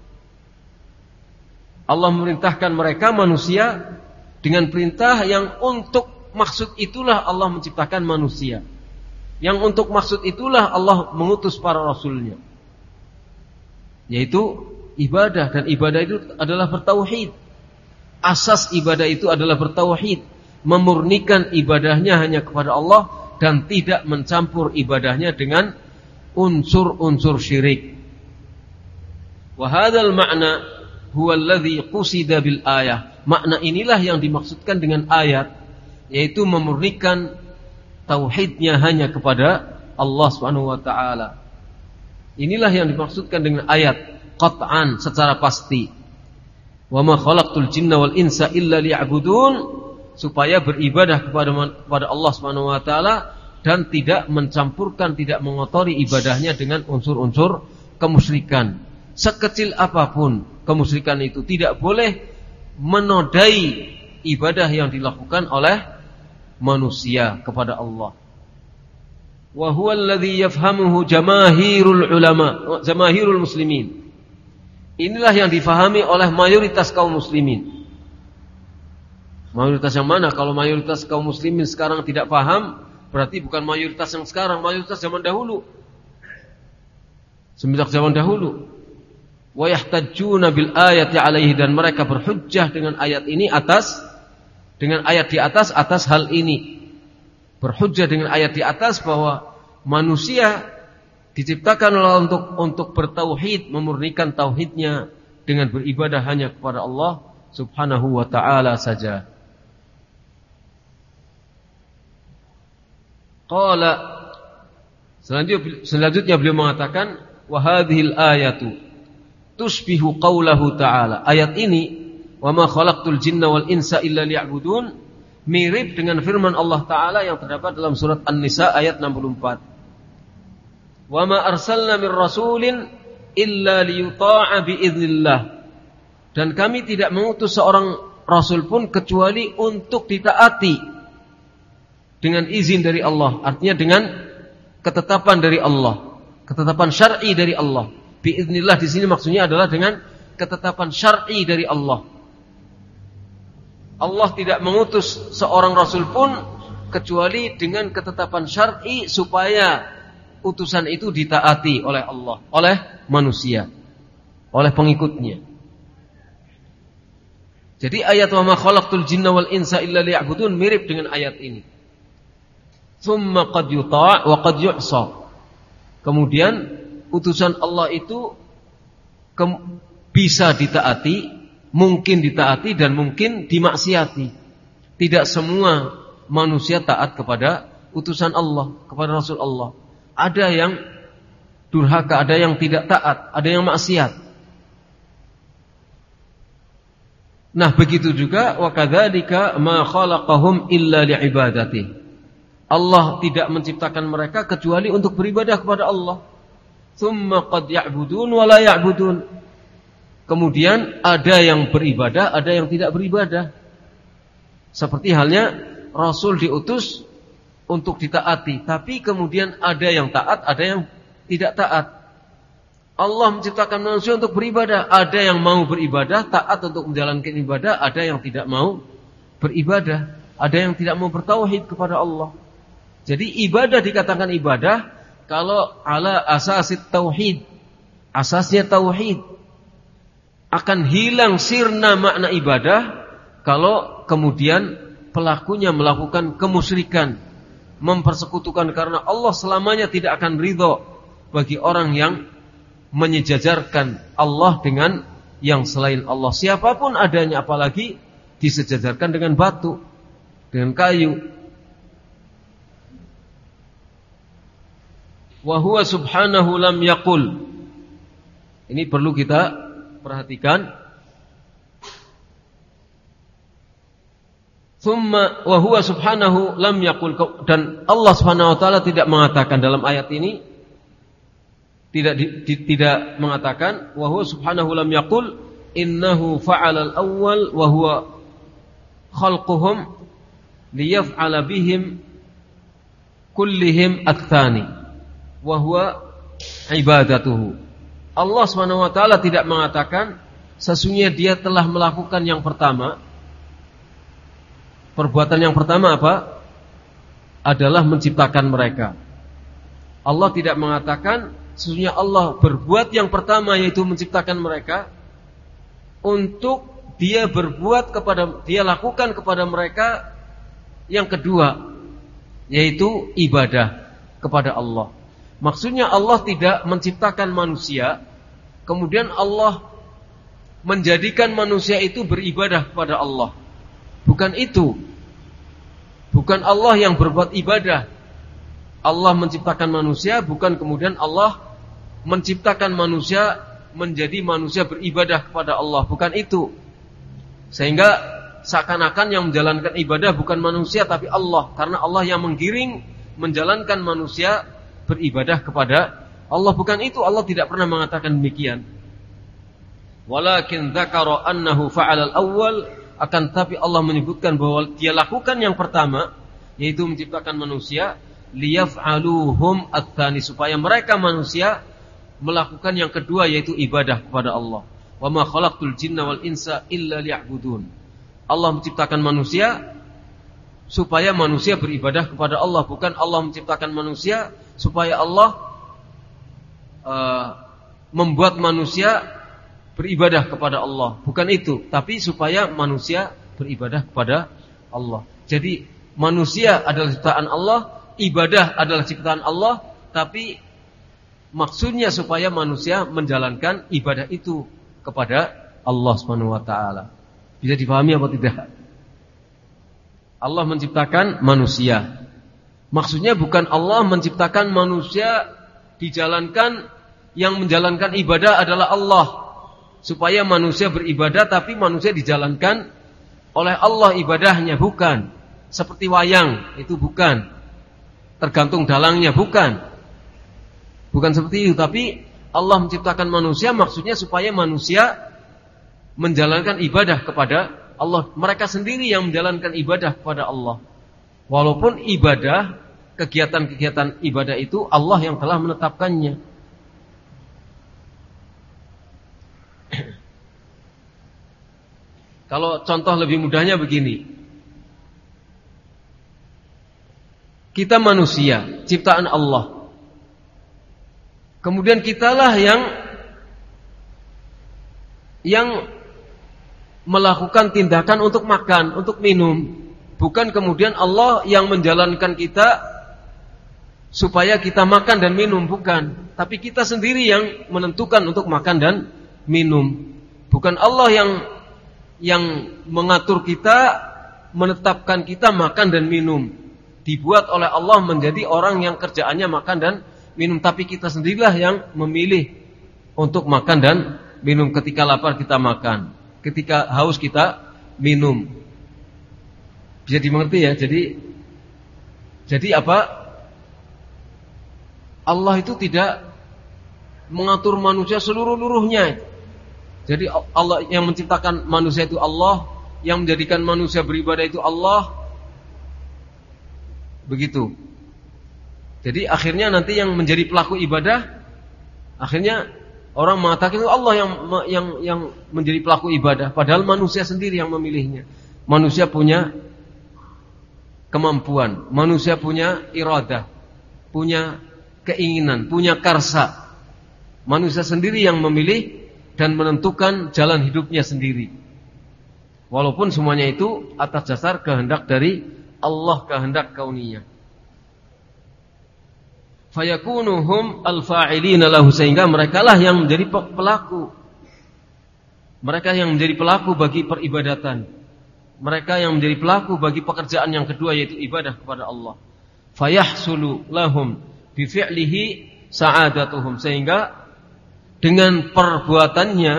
Allah memerintahkan mereka manusia dengan perintah yang untuk maksud itulah Allah menciptakan manusia. Yang untuk maksud itulah Allah mengutus para rasulnya. Yaitu ibadah. Dan ibadah itu adalah bertauhid. Asas ibadah itu adalah bertauhid. Memurnikan ibadahnya hanya kepada Allah dan tidak mencampur ibadahnya dengan unsur-unsur syirik. Wa hadzal ma'na huwa alladhi qusida bil ayah. Makna inilah yang dimaksudkan dengan ayat, yaitu memurnikan tauhidnya hanya kepada Allah Subhanahu wa taala. Inilah yang dimaksudkan dengan ayat qat'an, secara pasti. Wa ma khalaqtul jinna wal insa illa liya'budun, supaya beribadah kepada kepada Allah Subhanahu wa taala dan tidak mencampurkan, tidak mengotori ibadahnya dengan unsur-unsur kemusyrikan. Sekecil apapun kemusyrikan itu tidak boleh menodai ibadah yang dilakukan oleh manusia kepada Allah. Wa huwa alladhi yafhamuhu jamaahirul ulama, jamaahirul muslimin. Inilah yang difahami oleh mayoritas kaum muslimin. Mayoritas yang mana? Kalau mayoritas kaum muslimin sekarang tidak paham, berarti bukan mayoritas yang sekarang, mayoritas zaman dahulu. Semenjak zaman dahulu. Wa yahtajjuna bil ayati alaihi, dan mereka berhujjah dengan ayat ini atas dengan ayat di atas atas hal ini. Berhujjah dengan ayat di atas bahwa manusia diciptakan untuk untuk bertauhid, memurnikan tauhidnya dengan beribadah hanya kepada Allah Subhanahu wa taala saja. Qala, selanjutnya, selanjutnya beliau mengatakan wa hadhil ayatu tusbihu qaulahu ta'ala. Ayat ini, wa ma khalaqtul jinna wal insa illa liya'budun, mirip dengan firman Allah Ta'ala yang terdapat dalam surat An-Nisa ayat enam puluh empat. Wa ma arsalna mir rasulin illa liyuta'a biiznillah. Dan kami tidak mengutus seorang rasul pun kecuali untuk ditaati dengan izin dari Allah, artinya dengan ketetapan dari Allah, ketetapan syar'i dari Allah. Biiznillah di sini maksudnya adalah dengan ketetapan syar'i dari Allah. Allah tidak mengutus seorang rasul pun kecuali dengan ketetapan syar'i supaya utusan itu ditaati oleh Allah, oleh manusia, oleh pengikutnya. Jadi ayat wa ma khalaqtul jinna wal insa illa liya'budun mirip dengan ayat ini. Tsumma qad yuta' wa qad yu'sa. Kemudian utusan Allah itu ke- bisa ditaati, mungkin ditaati dan mungkin dimaksiati. Tidak semua manusia taat kepada utusan Allah, kepada Rasul Allah. Ada yang durhaka, ada yang tidak taat, ada yang maksiat. Nah, begitu juga wa kadzalika ma khalaqahum illa li'ibadatihi. Allah tidak menciptakan mereka kecuali untuk beribadah kepada Allah. Tsumma qad ya'budun wa la ya'budun. Kemudian ada yang beribadah, ada yang tidak beribadah. Seperti halnya Rasul diutus untuk ditaati, tapi kemudian ada yang taat, ada yang tidak taat. Allah menciptakan manusia untuk beribadah, ada yang mau beribadah, taat untuk menjalankan ibadah, ada yang tidak mau beribadah, ada yang tidak mau bertauhid kepada Allah. Jadi ibadah dikatakan ibadah kalau ala asasit tauhid, asasnya tauhid. Akan hilang sirna makna ibadah kalau kemudian pelakunya melakukan kemusyrikan, mempersekutukan, karena Allah selamanya tidak akan ridho bagi orang yang menyejajarkan Allah dengan yang selain Allah, siapapun adanya, apalagi disejajarkan dengan batu, dengan kayu. Wa huwa subhanahu lam yaqul. Ini perlu kita perhatikan. Thumma wa huwa subhanahu lam yaqul, dan Allah Subhanahu wa taala tidak mengatakan dalam ayat ini, tidak di, di, tidak mengatakan wa huwa subhanahu lam yaqul innahu fa'ala al-awwal wa huwa khalquhum liyaf'ala bihim kullihim ats-tsani wa huwa ibadatuhu. Allah Subhanahu wa taala tidak mengatakan sesungguhnya dia telah melakukan yang pertama. Perbuatan yang pertama apa? Adalah menciptakan mereka. Allah tidak mengatakan sesungguhnya Allah berbuat yang pertama, yaitu menciptakan mereka, untuk dia berbuat kepada, dia lakukan kepada mereka yang kedua, yaitu ibadah kepada Allah. Maksudnya Allah tidak menciptakan manusia, kemudian Allah menjadikan manusia itu beribadah kepada Allah. Bukan itu. Bukan Allah yang berbuat ibadah. Allah menciptakan manusia, bukan kemudian Allah menciptakan manusia menjadi manusia beribadah kepada Allah. Bukan itu. Sehingga seakan-akan yang menjalankan ibadah bukan manusia tapi Allah, karena Allah yang menggiring menjalankan manusia beribadah kepada Allah. Bukan itu, Allah tidak pernah mengatakan demikian. Walakin dzakara annahu fa'ala al-awwal, akan tapi Allah menyebutkan bahwa dia lakukan yang pertama, yaitu menciptakan manusia, liyaf'aluhum ats-tsani, supaya mereka manusia melakukan yang kedua, yaitu ibadah kepada Allah. Wa ma khalaqtul jinna wal insa illa liya'budun. Allah menciptakan manusia supaya manusia beribadah kepada Allah, bukan Allah menciptakan manusia supaya Allah uh, membuat manusia beribadah kepada Allah. Bukan itu, tapi supaya manusia beribadah kepada Allah. Jadi manusia adalah ciptaan Allah, ibadah adalah ciptaan Allah, tapi maksudnya supaya manusia menjalankan ibadah itu kepada Allah Subhanahu wa taala. Bisa dipahami apa tidak? Allah menciptakan manusia. Maksudnya bukan Allah menciptakan manusia dijalankan, yang menjalankan ibadah adalah Allah, supaya manusia beribadah tapi manusia dijalankan oleh Allah ibadahnya, bukan. Seperti wayang, itu bukan. Tergantung dalangnya, bukan. Bukan seperti itu, tapi Allah menciptakan manusia maksudnya supaya manusia menjalankan ibadah kepada Allah. Mereka sendiri yang menjalankan ibadah kepada Allah. Walaupun ibadah, kegiatan-kegiatan ibadah itu Allah yang telah menetapkannya. Kalau contoh lebih mudahnya begini. Kita manusia, ciptaan Allah. Kemudian kitalah yang yang melakukan tindakan untuk makan, untuk minum. Bukan kemudian Allah yang menjalankan kita supaya kita makan dan minum, bukan. Tapi kita sendiri yang menentukan untuk makan dan minum. Bukan Allah yang yang mengatur kita, menetapkan kita makan dan minum. Dibuat oleh Allah menjadi orang yang kerjaannya makan dan minum, tapi kita sendirilah yang memilih untuk makan dan minum. Ketika lapar kita makan, ketika haus kita minum. Bisa dimengerti ya? Jadi jadi apa? Allah itu tidak mengatur manusia seluruh-luruhnya. Jadi Allah yang menciptakan manusia itu Allah, yang menjadikan manusia beribadah itu Allah. Begitu. Jadi akhirnya nanti yang menjadi pelaku ibadah, akhirnya orang mengatakan itu Allah yang yang yang menjadi pelaku ibadah, padahal manusia sendiri yang memilihnya. Manusia punya kemampuan, manusia punya iradah, punya keinginan, punya karsa. Manusia sendiri yang memilih dan menentukan jalan hidupnya sendiri. Walaupun semuanya itu atas dasar kehendak dari Allah, kehendak kauniyah. Fayakunuhum al-fa'ilina lahu, sehingga merekalah yang menjadi pelaku. Mereka yang menjadi pelaku bagi peribadatan. Mereka yang menjadi pelaku bagi pekerjaan yang kedua, yaitu ibadah kepada Allah. Fayahsulu lahum bifi'lihi sa'adatuhum, sehingga dengan perbuatannya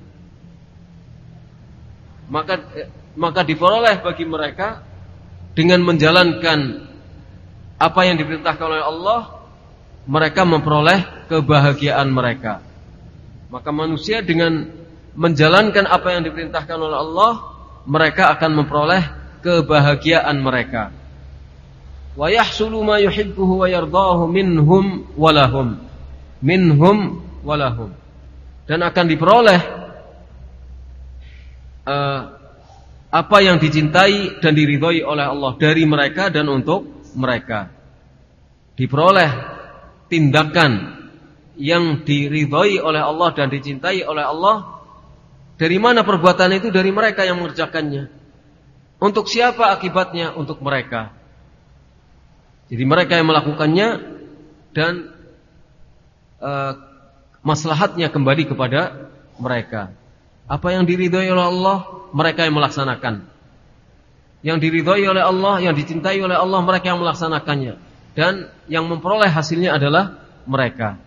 maka maka diperoleh bagi mereka, dengan menjalankan apa yang diperintahkan oleh Allah, mereka memperoleh kebahagiaan mereka. Maka manusia dengan menjalankan apa yang diperintahkan oleh Allah, mereka akan memperoleh kebahagiaan mereka. Wa yahsulu ma yuhibbuhu wa yardahu minhum walahum. Minhum walahum. Dan akan diperoleh uh, apa yang dicintai dan diridhoi oleh Allah dari mereka dan untuk mereka. Diperoleh tindakan yang diridhoi oleh Allah dan dicintai oleh Allah. Dari mana perbuatan itu? Dari mereka yang mengerjakannya. Untuk siapa akibatnya? Untuk mereka. Jadi mereka yang melakukannya, dan uh, maslahatnya kembali kepada mereka. Apa yang diridhoi oleh Allah, mereka yang melaksanakan. Yang diridhoi oleh Allah, yang dicintai oleh Allah, mereka yang melaksanakannya. Dan yang memperoleh hasilnya adalah mereka.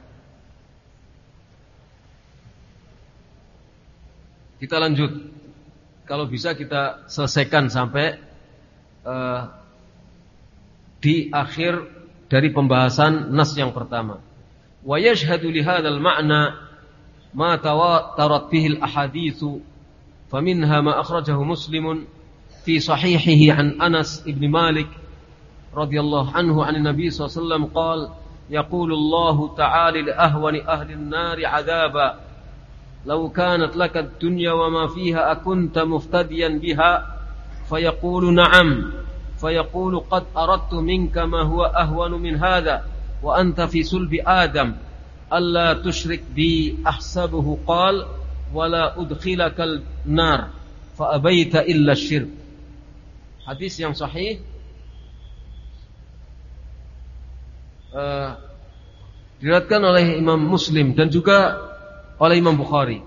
Kita lanjut. Kalau bisa kita selesaikan sampai uh, di akhir dari pembahasan nas yang pertama. Wa yashhadu li hadzal ma'na ma tawatarat bihi al-ahadits faminha ma akhrajahu Muslim fi sahihihi an Anas ibn Malik radhiyallahu anhu 'an Nabi sallallahu alaihi wasallam qala yaqulu Allah ta'ala li ahwani ahli an-nar 'adzaban law kanat laka ad-dunya wa ma fiha akunta muftadiyan biha fayaqulu na'am fayaqulu qad aradtu minka ma huwa ahwanu min hadha wa anta fi sulbi adam alla tusyrik bi ahsabuhu qal wala udkhilakal nar fa abaita illa syirk. Hadis yang sahih uh, diriwayatkan oleh Imam Muslim dan juga oleh Imam Bukhari.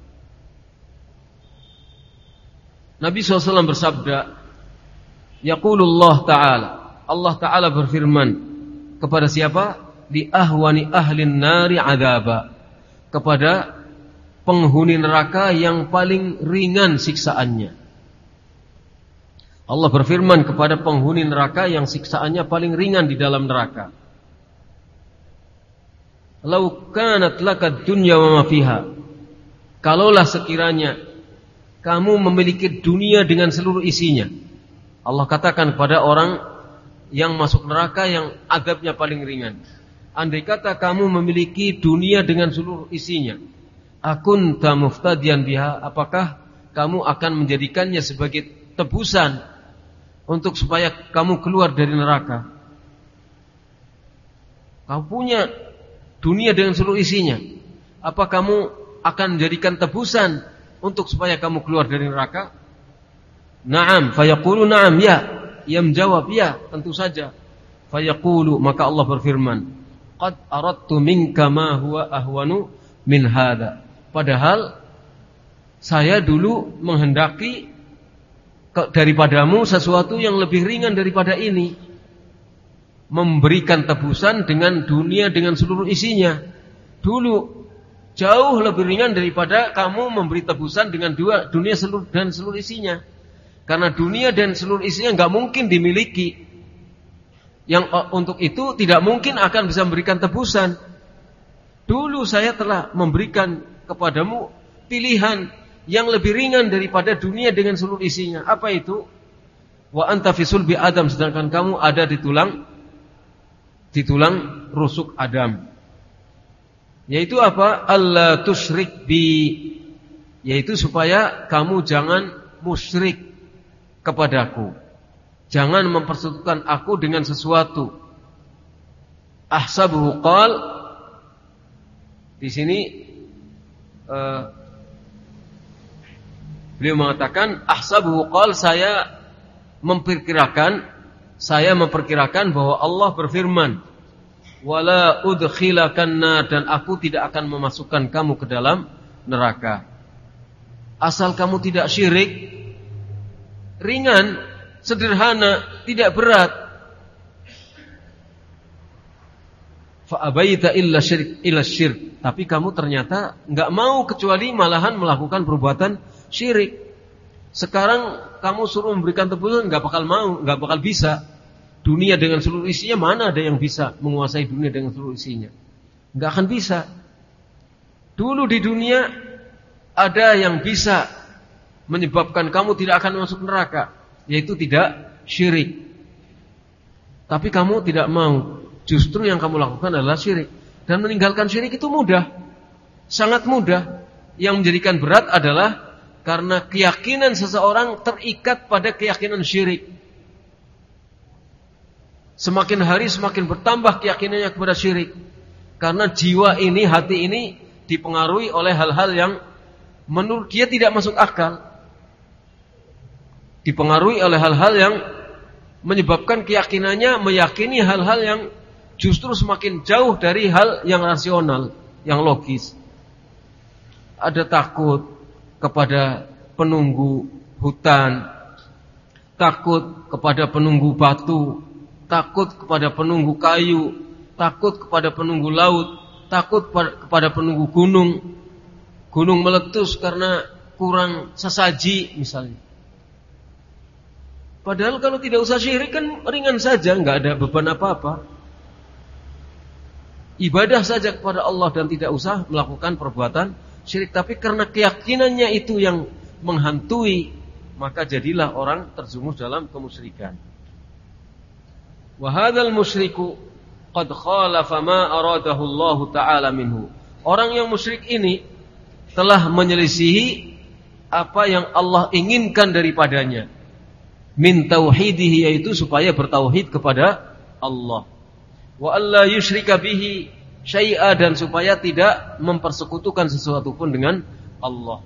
Nabi shallallahu alaihi wasallam bersabda, yaqulullah ta'ala, Allah ta'ala berfirman kepada siapa? Di ahwani ahlin nari adzaba, kepada penghuni neraka yang paling ringan siksaannya. Allah berfirman kepada penghuni neraka yang siksaannya paling ringan di dalam neraka. Lau kanat lakad dunya wa ma fiha, kalaulah sekiranya kamu memiliki dunia dengan seluruh isinya. Allah katakan kepada orang yang masuk neraka yang azabnya paling ringan, andai kata kamu memiliki dunia dengan seluruh isinya, akunta muftadiyan biha, apakah kamu akan menjadikannya sebagai tebusan untuk supaya kamu keluar dari neraka? Kau punya dunia dengan seluruh isinya, apa kamu akan menjadikan tebusan untuk supaya kamu keluar dari neraka? Na'am, fayaqulu na'am, ya. Ia menjawab, ya, tentu saja. Fayaqulu, maka Allah berfirman, qad aradtu minka ma huwa ahwanu min hadha. Padahal saya dulu menghendaki daripadamu sesuatu yang lebih ringan daripada ini, memberikan tebusan dengan dunia dengan seluruh isinya. Dulu jauh lebih ringan daripada kamu memberi tebusan dengan dua dunia seluruh dan seluruh isinya. Karena dunia dan seluruh isinya enggak mungkin dimiliki. Yang untuk itu tidak mungkin akan bisa memberikan tebusan. Dulu saya telah memberikan kepadamu pilihan yang lebih ringan daripada dunia dengan seluruh isinya. Apa itu? Wa anta fi sulbi Adam, sedangkan kamu ada di tulang di tulang rusuk Adam. Yaitu apa? Allah tusyrik bi, yaitu supaya kamu jangan musyrik kepadaku, jangan mempersekutukan aku dengan sesuatu. Ahsabuhu qal, di sini uh, beliau mengatakan ahsabuhu qal, saya memperkirakan saya memperkirakan bahwa Allah berfirman, wala udkhilakanna, dan aku tidak akan memasukkan kamu ke dalam neraka. Asal kamu tidak syirik, ringan, sederhana, tidak berat. Fa abaita illa syirik illa syirk, tapi kamu ternyata enggak mau kecuali malahan melakukan perbuatan syirik. Sekarang kamu suruh memberikan tebusan, enggak bakal mau, enggak bakal bisa. Dunia dengan seluruh isinya, mana ada yang bisa menguasai dunia dengan seluruh isinya? Enggak akan bisa. Dulu di dunia ada yang bisa menyebabkan kamu tidak akan masuk neraka, yaitu tidak syirik. Tapi kamu tidak mau. Justru yang kamu lakukan adalah syirik. Dan meninggalkan syirik itu mudah, sangat mudah. Yang menjadikan berat adalah karena keyakinan seseorang terikat pada keyakinan syirik. Semakin hari semakin bertambah keyakinannya kepada syirik. Karena jiwa ini, hati ini dipengaruhi oleh hal-hal yang menurut dia tidak masuk akal. Dipengaruhi oleh hal-hal yang menyebabkan keyakinannya meyakini hal-hal yang justru semakin jauh dari hal yang rasional, yang logis. Ada takut kepada penunggu hutan, takut kepada penunggu batu, takut kepada penunggu kayu, takut kepada penunggu laut, takut kepada penunggu gunung. Gunung meletus karena kurang sesaji misalnya. Padahal kalau tidak usah syirik kan ringan saja, enggak ada beban apa-apa. Ibadah saja kepada Allah dan tidak usah melakukan perbuatan syirik. Tapi karena keyakinannya itu yang menghantui, maka jadilah orang terjerumus dalam kemusyrikan. Wa hadzal musyriku qad khalafa ma aradahu Allah taala minhu. Orang yang musyrik ini telah menyelisihi apa yang Allah inginkan daripadanya. Min tauhidihi, yaitu supaya bertauhid kepada Allah. Wa alla yusyrika bihi syai'a, dan supaya tidak mempersekutukan sesuatu pun dengan Allah.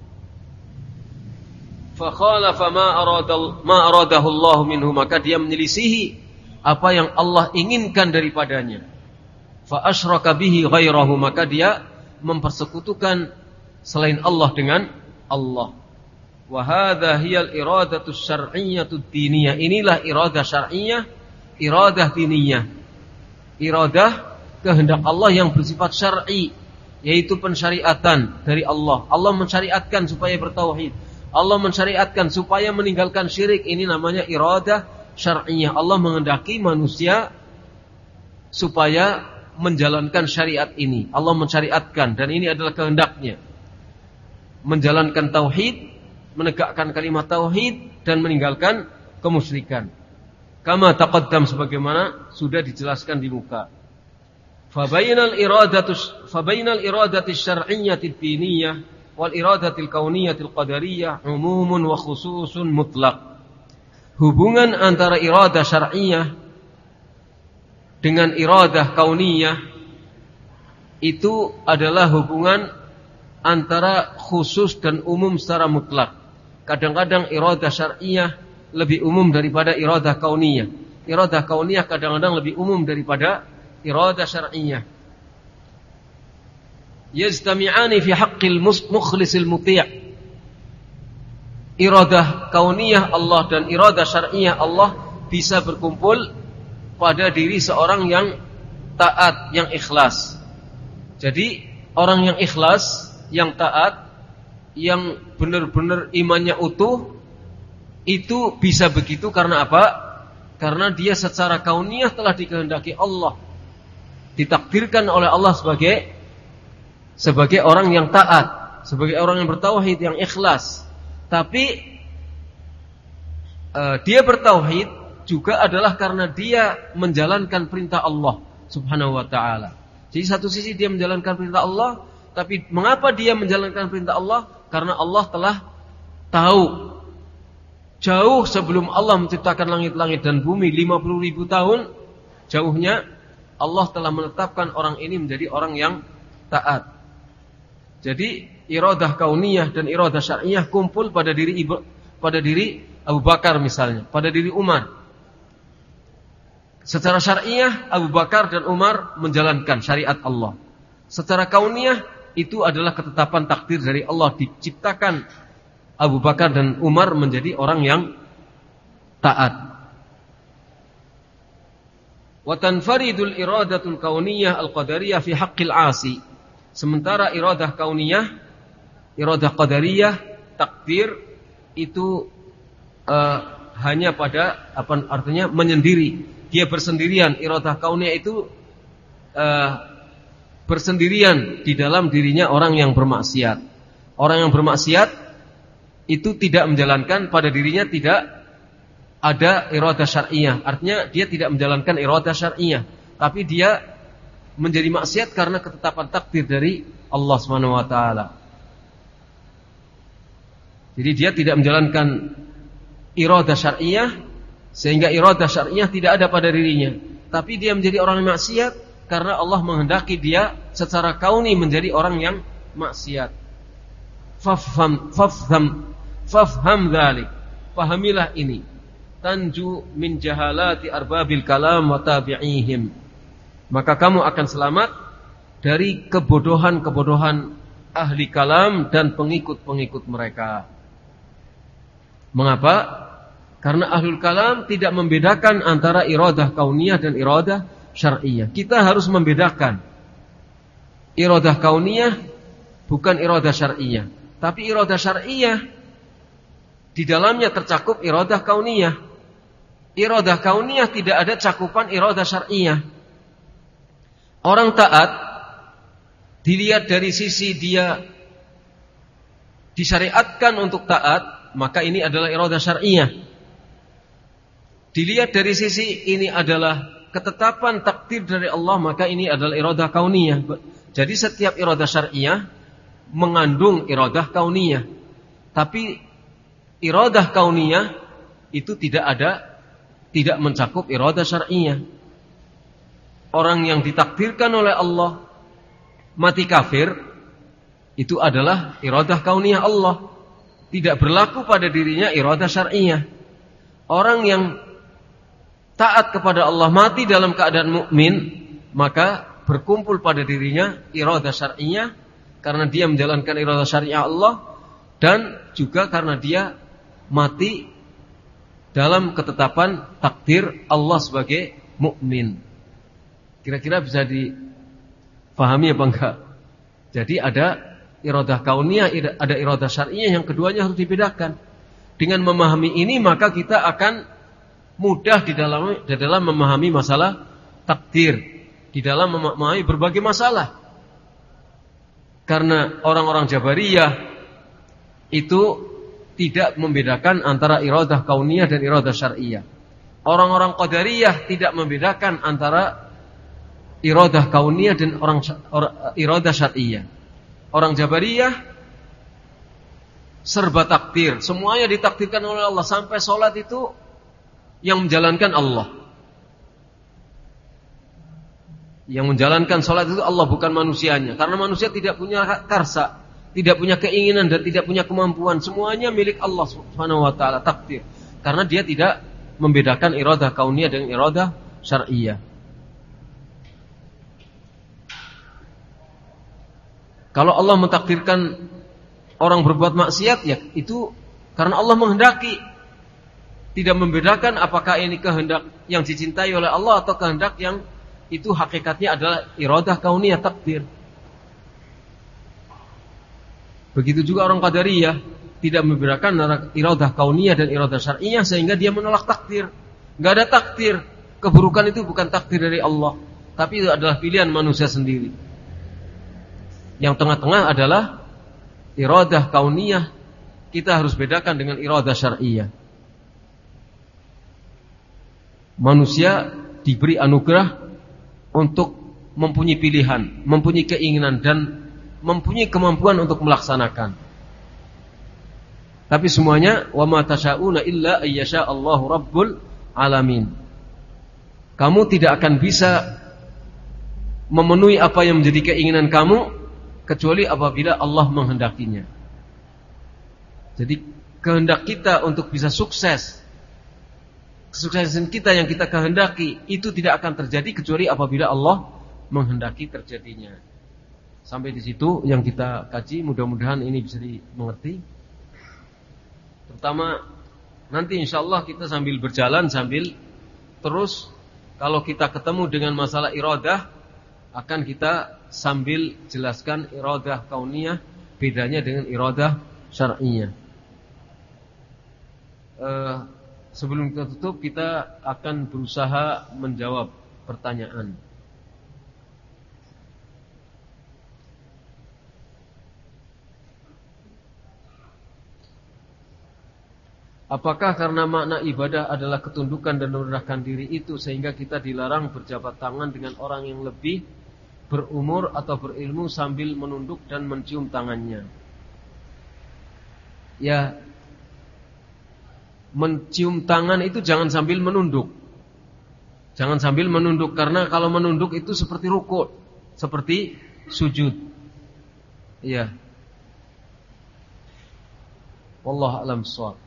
Fa khalafa ma arada ma aradahu Allah minhu, maka dia menyelisihi apa yang Allah inginkan daripadanya. Fa asyraka bihi ghairahu, maka dia mempersekutukan selain Allah dengan Allah. Wa hadha hiyal iradatu syar'iyyatu diniyah. Inilah iradah syar'iyyah, iradah diniyah. Iradah kehendak Allah yang bersifat syar'i, yaitu pensyariatan dari Allah. Allah mensyariatkan supaya bertauhid. Allah mensyariatkan supaya meninggalkan syirik. Ini namanya iradah syar'iyyah. Allah menghendaki manusia supaya menjalankan syariat ini. Allah mensyariatkan, dan ini adalah kehendaknya. Menjalankan tauhid, menegakkan kalimat tauhid, dan meninggalkan kemusyrikan. Kama taqaddam, sebagaimana sudah dijelaskan di muka. Fa bainal iradatu fa bainal iradati syar'iyyati diniyah wal iradati kauniyyati qadariyah umumun wa khususun mutlaq. Hubungan antara iradah syar'iyyah dengan iradah kauniyah itu adalah hubungan antara khusus dan umum secara mutlak. Kadang-kadang iradah syar'iyah lebih umum daripada iradah kauniyah. Iradah kauniyah kadang-kadang lebih umum daripada iradah syar'iyah. Yajtami'ani fi haqqil mukhlisil muti'. Iradah kauniyah Allah dan iradah syar'iyah Allah bisa berkumpul pada diri seorang yang taat, yang ikhlas. Jadi orang yang ikhlas, yang taat, yang benar-benar imannya utuh, itu bisa begitu karena apa? Karena dia secara kauniyah telah dikehendaki Allah, ditakdirkan oleh Allah sebagai sebagai orang yang taat, sebagai orang yang bertauhid, yang ikhlas. Tapi uh, dia bertauhid juga adalah karena dia menjalankan perintah Allah Subhanahu wa ta'ala. Jadi satu sisi dia menjalankan perintah Allah, tapi mengapa dia menjalankan perintah Allah? Karena Allah telah tahu jauh sebelum Allah menciptakan langit-langit dan bumi lima puluh ribu tahun jauhnya, Allah telah menetapkan orang ini menjadi orang yang taat. Jadi iradah kauniyah dan iradah syar'iyah kumpul pada diri pada diri Abu Bakar misalnya, pada diri Umar. Secara syar'iyah Abu Bakar dan Umar menjalankan syariat Allah. Secara kauniyah itu adalah ketetapan takdir dari Allah, diciptakan Abu Bakar dan Umar menjadi orang yang taat. Wa tanfaridul iradatul kauniyah al-qadariyah fi haqqil 'asi. Sementara iradah kauniyah, iradah qadariyah, takdir itu uh, hanya pada apa artinya menyendiri. Dia bersendirian. Iradah kauniyah itu uh, bersendirian di dalam dirinya orang yang bermaksiat. Orang yang bermaksiat itu tidak menjalankan pada dirinya, tidak ada iradah syar'iyah. Artinya dia tidak menjalankan iradah syar'iyah, tapi dia menjadi maksiat karena ketetapan takdir dari Allah Subhanahu wa taala. Jadi dia tidak menjalankan iradah syar'iyah, sehingga iradah syar'iyah tidak ada pada dirinya. Tapi dia menjadi orang yang maksiat karena Allah menghendaki dia secara kauni menjadi orang yang maksiat. Fafham fafham fafham dzalik. Pahamilah ini. Tanju min jahalati arbabil kalam wa tabi'ihim. Maka kamu akan selamat dari kebodohan-kebodohan ahli kalam dan pengikut-pengikut mereka. Mengapa? Karena ahlul kalam tidak membedakan antara iradah kauniyah dan iradah syar'iyah. Kita harus membedakan. Iradah kauniyah bukan iradah syar'iyah, tapi iradah syar'iyah di dalamnya tercakup iradah kauniyah. Iradah kauniyah tidak ada cakupan iradah syar'iyah. Orang taat dilihat dari sisi dia disyariatkan untuk taat, maka ini adalah iradah syar'iyah. Dilihat dari sisi ini adalah ketetapan takdir dari Allah, maka ini adalah iradah kauniyah. Jadi setiap iradah syar'iyah mengandung iradah kauniyah. Tapi iradah kauniyah itu tidak ada, tidak mencakup iradah syar'iyah. Orang yang ditakdirkan oleh Allah mati kafir, itu adalah iradah kauniyah Allah. Tidak berlaku pada dirinya iradah syar'iyah. Orang yang taat kepada Allah mati dalam keadaan mukmin, maka berkumpul pada dirinya iradah syar'iyah karena dia menjalankan iradah syar'iyah Allah, dan juga karena dia mati dalam ketetapan takdir Allah sebagai mukmin. Kira-kira bisa dipahami apa enggak? Jadi ada iradah kauniyah, ada iradah syar'iyah, yang keduanya harus dibedakan. Dengan memahami ini maka kita akan mudah di dalam di dalam memahami masalah takdir, di dalam memahami berbagai masalah. Karena orang-orang Jabariyah itu tidak membedakan antara iradah kauniyah dan iradah syar'iyah. Orang-orang Qadariyah tidak membedakan antara iradah kauniyah dan orang iradah syar'iyah. Orang Jabariyah serba takdir, semuanya ditakdirkan oleh Allah, sampai sholat itu yang menjalankan Allah. Yang menjalankan sholat itu Allah, bukan manusianya. Karena manusia tidak punya karsa, tidak punya keinginan dan tidak punya kemampuan. Semuanya milik Allah Subhanahu wa taala, takdir. Karena dia tidak membedakan iradah kauniyah dengan iradah syar'iyah. Kalau Allah mentakdirkan orang berbuat maksiat, ya itu karena Allah menghendaki. Tidak membedakan apakah ini kehendak yang dicintai oleh Allah atau kehendak yang itu hakikatnya adalah iradah kauniyah, takdir. Begitu juga orang Qadariyah, tidak membedakan antara iradah kauniyah dan iradah syar'iyah, sehingga dia menolak takdir. Enggak ada takdir. Keburukan itu bukan takdir dari Allah, tapi itu adalah pilihan manusia sendiri. Yang tengah-tengah adalah iradah kauniyah. Kita harus bedakan dengan iradah syar'iyah. Manusia diberi anugerah untuk mempunyai pilihan, mempunyai keinginan dan mempunyai kemampuan untuk melaksanakan. Tapi semuanya wa ma tasyauna illa ayyasha Allahu rabbul alamin. Kamu tidak akan bisa memenuhi apa yang menjadi keinginan kamu kecuali apabila Allah menghendakinya. Jadi kehendak kita untuk bisa sukses, kesuksesan kita yang kita kehendaki, itu tidak akan terjadi kecuali apabila Allah menghendaki terjadinya. Sampai di situ yang kita kaji, mudah-mudahan ini bisa dimengerti. Terutama nanti insyaallah kita sambil berjalan, sambil terus kalau kita ketemu dengan masalah iradah, akan kita sambil jelaskan iradah kauniyah, bedanya dengan iradah syar'iyah. Uh, Sebelum kita tutup, kita akan berusaha menjawab pertanyaan. Apakah karena makna ibadah adalah ketundukan dan merendahkan diri itu sehingga kita dilarang berjabat tangan dengan orang yang lebih berumur atau berilmu sambil menunduk dan mencium tangannya? Ya, mencium tangan itu jangan sambil menunduk. Jangan sambil menunduk, karena kalau menunduk itu seperti rukuk, seperti sujud. Iya. Wallahu a'lam bishawab.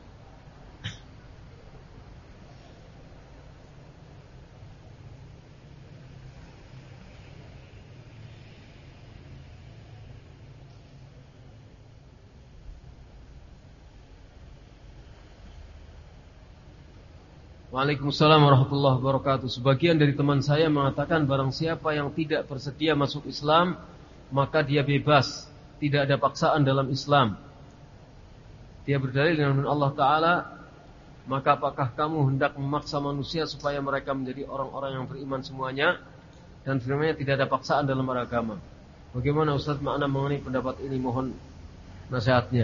Waalaikumsalam warahmatullahi wabarakatuh. Sebagian dari teman saya mengatakan barang siapa yang tidak bersedia masuk Islam, maka dia bebas, tidak ada paksaan dalam Islam. Dia berdalil dengan Allah Ta'ala, maka apakah kamu hendak memaksa manusia supaya mereka menjadi orang-orang yang beriman semuanya? Dan firman-Nya tidak ada paksaan dalam beragama. Bagaimana Ustaz makna mengenai pendapat ini? Mohon nasihatnya.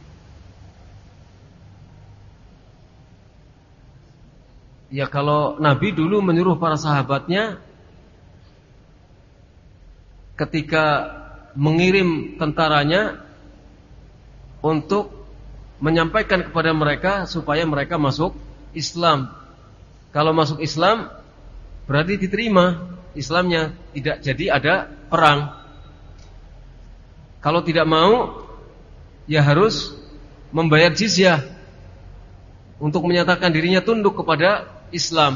Ya, kalau Nabi dulu menyuruh para sahabatnya ketika mengirim tentaranya untuk menyampaikan kepada mereka supaya mereka masuk Islam. Kalau masuk Islam berarti diterima Islamnya, tidak jadi ada perang. Kalau tidak mau, ya harus membayar jizyah untuk menyatakan dirinya tunduk kepada Islam.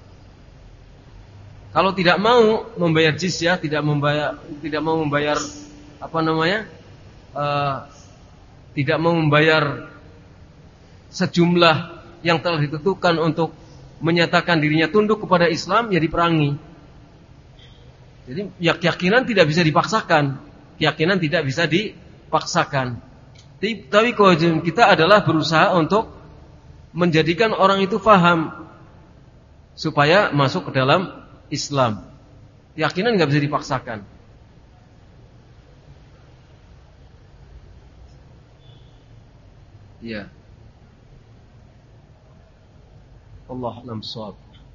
Kalau tidak mau membayar jizyah, tidak membayar, tidak mau membayar apa namanya, uh, tidak mau membayar sejumlah yang telah ditentukan untuk menyatakan dirinya tunduk kepada Islam, ya diperangi. Jadi ya, keyakinan tidak bisa dipaksakan, keyakinan tidak bisa dipaksakan. Tapi kewajiban kita adalah berusaha untuk menjadikan orang itu faham supaya masuk ke dalam Islam. Keyakinan nggak bisa dipaksakan. Ya. Allah a'lam bishawab.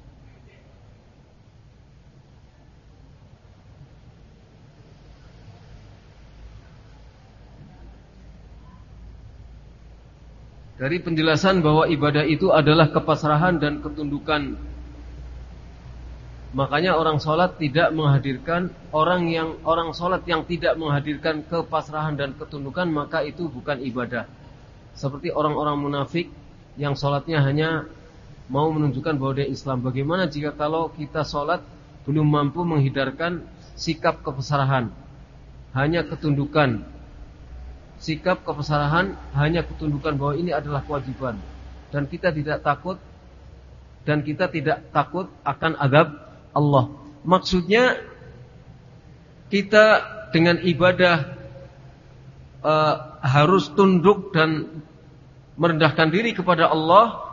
Dari penjelasan bahwa ibadah itu adalah kepasrahan dan ketundukan, Makanya orang sholat tidak menghadirkan orang yang orang sholat yang tidak menghadirkan kepasrahan dan ketundukan, maka itu bukan ibadah. Seperti orang-orang munafik yang sholatnya hanya mau menunjukkan bahwa dia Islam. Bagaimana jika kalau kita sholat belum mampu menghindarkan sikap kepasrahan, hanya ketundukan. Sikap kepasrahan hanya ketundukan bahwa ini adalah kewajiban, dan kita tidak takut dan kita tidak takut akan azab Allah. Maksudnya kita dengan ibadah uh, harus tunduk dan merendahkan diri kepada Allah.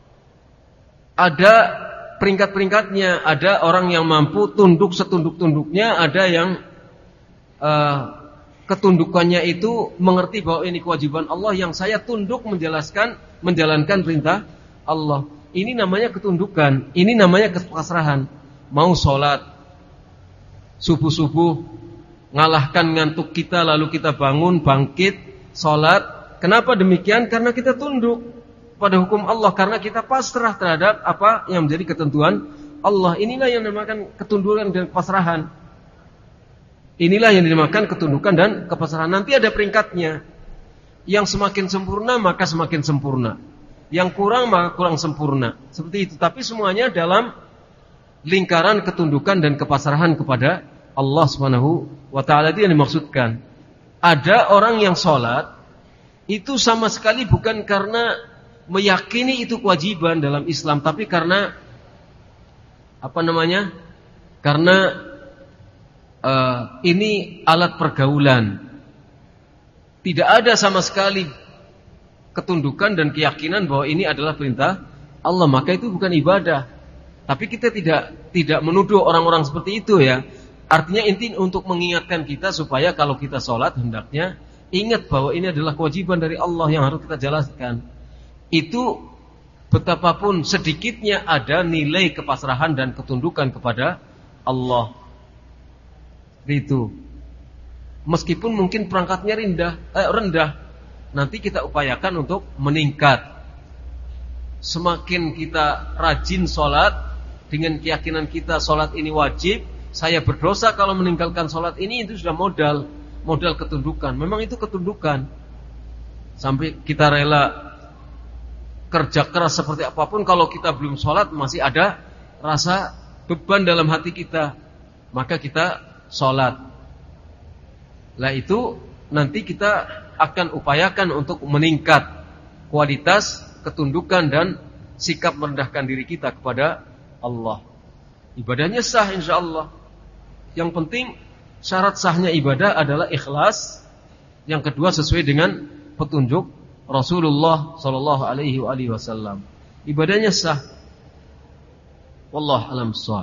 Ada peringkat-peringkatnya. Ada orang yang mampu tunduk setunduk-tunduknya, ada yang uh, ketundukannya itu mengerti bahwa ini kewajiban Allah yang saya tunduk menjelaskan menjalankan perintah Allah. Ini namanya ketundukan, ini namanya kepasrahan. Mau sholat subuh-subuh, ngalahkan ngantuk kita, lalu kita bangun, bangkit, sholat. Kenapa demikian? Karena kita tunduk pada hukum Allah, karena kita pasrah terhadap apa yang menjadi ketentuan Allah. Inilah yang dinamakan ketundukan dan kepasrahan. Inilah yang dinamakan ketundukan dan kepasrahan. Nanti ada peringkatnya. Yang semakin sempurna maka semakin sempurna, yang kurang maka kurang sempurna. Seperti itu. Tapi semuanya dalam lingkaran ketundukan dan kepasrahan kepada Allah Subhanahu wa taala. Itu yang dimaksudkan. Ada orang yang sholat itu sama sekali bukan karena meyakini itu kewajiban dalam Islam, tapi karena apa namanya? Karena uh, ini alat pergaulan. Tidak ada sama sekali ketundukan dan keyakinan bahwa ini adalah perintah Allah, maka itu bukan ibadah. Tapi kita tidak tidak menuduh orang-orang seperti itu ya. Artinya inti untuk mengingatkan kita supaya kalau kita sholat hendaknya ingat bahwa ini adalah kewajiban dari Allah yang harus kita jalankan. Itu betapapun sedikitnya ada nilai kepasrahan dan ketundukan kepada Allah. Itu. Meskipun mungkin perangkatnya rendah, eh, rendah, nanti kita upayakan untuk meningkat. Semakin kita rajin sholat dengan keyakinan kita sholat ini wajib, saya berdosa kalau meninggalkan sholat ini, itu sudah modal modal ketundukan. Memang itu ketundukan. Sampai kita rela kerja keras seperti apapun, kalau kita belum sholat masih ada rasa beban dalam hati kita, maka kita sholat. Lah itu nanti kita akan upayakan untuk meningkat kualitas ketundukan dan sikap merendahkan diri kita kepada Allah. Ibadahnya sah insyaallah. Yang penting syarat sahnya ibadah adalah ikhlas. Yang kedua sesuai dengan petunjuk Rasulullah sallallahu alaihi wasallam. Ibadahnya sah. Wallahu a'lam bissawab.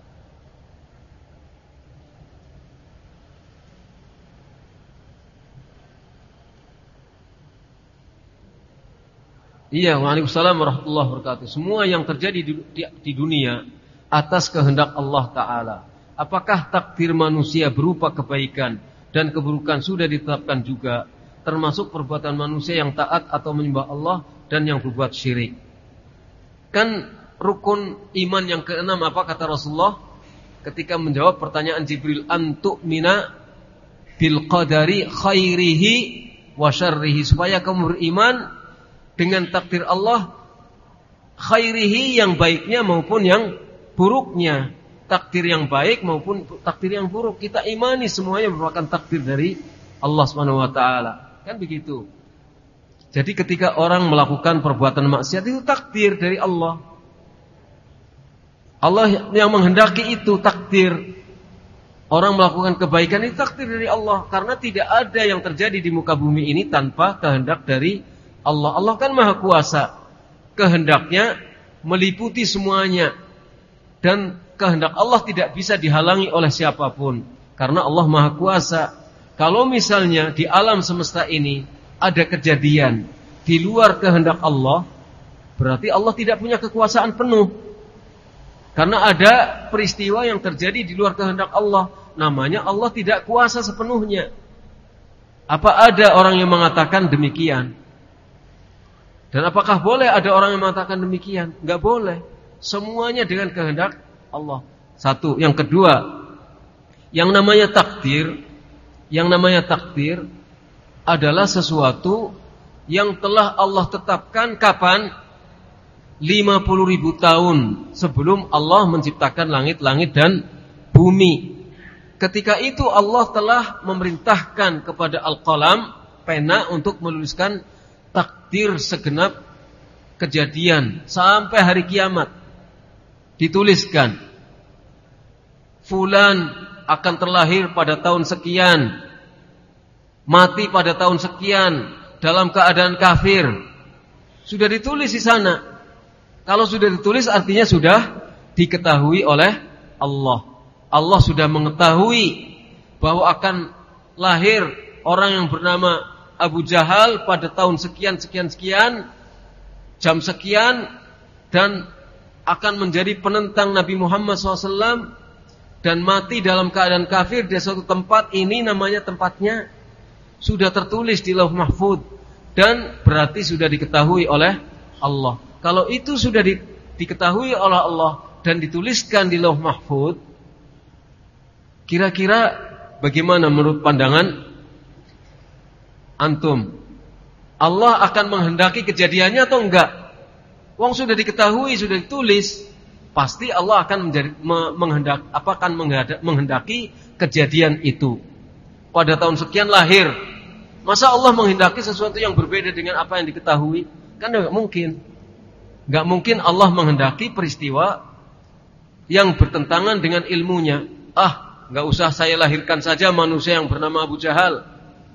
Iya, waalaikumsalam warahmatullahi wabarakatuh. Semua yang terjadi di, di, di dunia atas kehendak Allah Ta'ala. Apakah takdir manusia berupa kebaikan dan keburukan sudah ditetapkan juga, termasuk perbuatan manusia yang taat atau menyembah Allah dan yang berbuat syirik. Kan rukun iman yang keenam apa kata Rasulullah ketika menjawab pertanyaan Jibril, antuk mina bil qadari khairihi wa syarrihi, supaya kamu beriman dengan takdir Allah, khairihi yang baiknya maupun yang buruknya, takdir yang baik maupun takdir yang buruk. Kita imani semuanya merupakan takdir dari Allah Subhanahu wa taala. Kan begitu. Jadi ketika orang melakukan perbuatan maksiat itu takdir dari Allah. Allah yang menghendaki itu takdir. Orang melakukan kebaikan itu takdir dari Allah, karena tidak ada yang terjadi di muka bumi ini tanpa kehendak dari Allah. Allah kan maha kuasa. Kehendaknya meliputi semuanya. Dan kehendak Allah tidak bisa dihalangi oleh siapapun, karena Allah maha kuasa. Kalau misalnya di alam semesta ini ada kejadian di luar kehendak Allah, berarti Allah tidak punya kekuasaan penuh. Karena ada peristiwa yang terjadi di luar kehendak Allah, namanya Allah tidak kuasa sepenuhnya. Apa ada orang yang mengatakan demikian? Dan apakah boleh ada orang yang mengatakan demikian? Enggak boleh. Semuanya dengan kehendak Allah. Satu. Yang kedua, yang namanya takdir, yang namanya takdir adalah sesuatu yang telah Allah tetapkan kapan? lima puluh ribu tahun sebelum Allah menciptakan langit-langit dan bumi. Ketika itu Allah telah memerintahkan kepada Al-Qalam, pena, untuk menuliskan takdir segenap kejadian sampai hari kiamat. Dituliskan, fulan akan terlahir pada tahun sekian, mati pada tahun sekian dalam keadaan kafir. Sudah ditulis di sana. Kalau sudah ditulis artinya sudah diketahui oleh Allah. Allah sudah mengetahui bahwa akan lahir orang yang bernama Abu Jahal pada tahun sekian sekian sekian, jam sekian, dan akan menjadi penentang Nabi Muhammad shallallahu alaihi wasallam dan mati dalam keadaan kafir di suatu tempat. Ini namanya tempatnya sudah tertulis di Lauh Mahfuz dan berarti sudah diketahui oleh Allah. Kalau itu sudah di, diketahui oleh Allah dan dituliskan di Lauh Mahfuz, kira-kira bagaimana menurut pandangan antum? Allah akan menghendaki kejadiannya atau enggak? Wong sudah diketahui, sudah ditulis, pasti Allah akan menjadi menghendak, apa akan menghendaki kejadian itu. Pada tahun sekian lahir. Masa Allah menghendaki sesuatu yang berbeda dengan apa yang diketahui? Kan enggak mungkin. Enggak mungkin Allah menghendaki peristiwa yang bertentangan dengan ilmunya. Ah, enggak usah saya lahirkan saja manusia yang bernama Abu Jahal.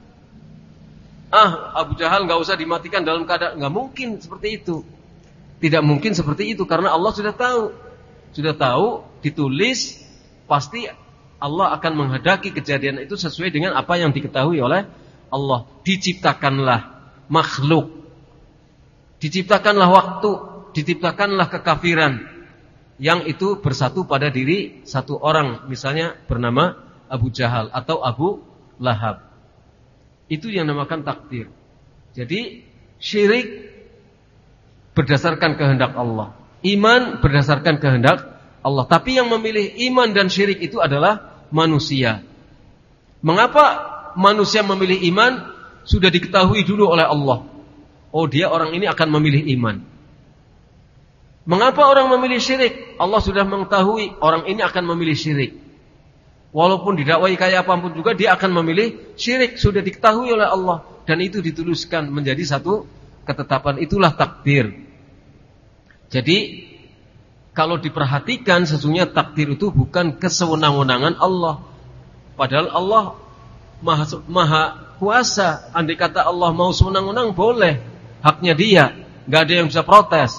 Ah, Abu Jahal enggak usah dimatikan dalam keadaan. Enggak mungkin seperti itu. Tidak mungkin seperti itu karena Allah sudah tahu. Sudah tahu, ditulis, pasti Allah akan menghendaki kejadian itu sesuai dengan apa yang diketahui oleh Allah. Diciptakanlah makhluk. Diciptakanlah waktu, diciptakanlah kekafiran yang itu bersatu pada diri satu orang, misalnya bernama Abu Jahal atau Abu Lahab. Itu yang dinamakan takdir. Jadi syirik berdasarkan kehendak Allah, iman berdasarkan kehendak Allah. Tapi yang memilih iman dan syirik itu adalah manusia. Mengapa manusia memilih iman? Sudah diketahui dulu oleh Allah. Oh, dia orang ini akan memilih iman. Mengapa orang memilih syirik? Allah sudah mengetahui orang ini akan memilih syirik. Walaupun didakwai kayak apapun juga dia akan memilih syirik. Sudah diketahui oleh Allah dan itu dituliskan menjadi satu ketetapan. Itulah takdir. Jadi kalau diperhatikan sesungguhnya takdir itu bukan kesewenang-wenangan Allah. Padahal Allah maha, maha kuasa. Andai kata Allah mau sewenang-wenang boleh, haknya dia, nggak ada yang bisa protes.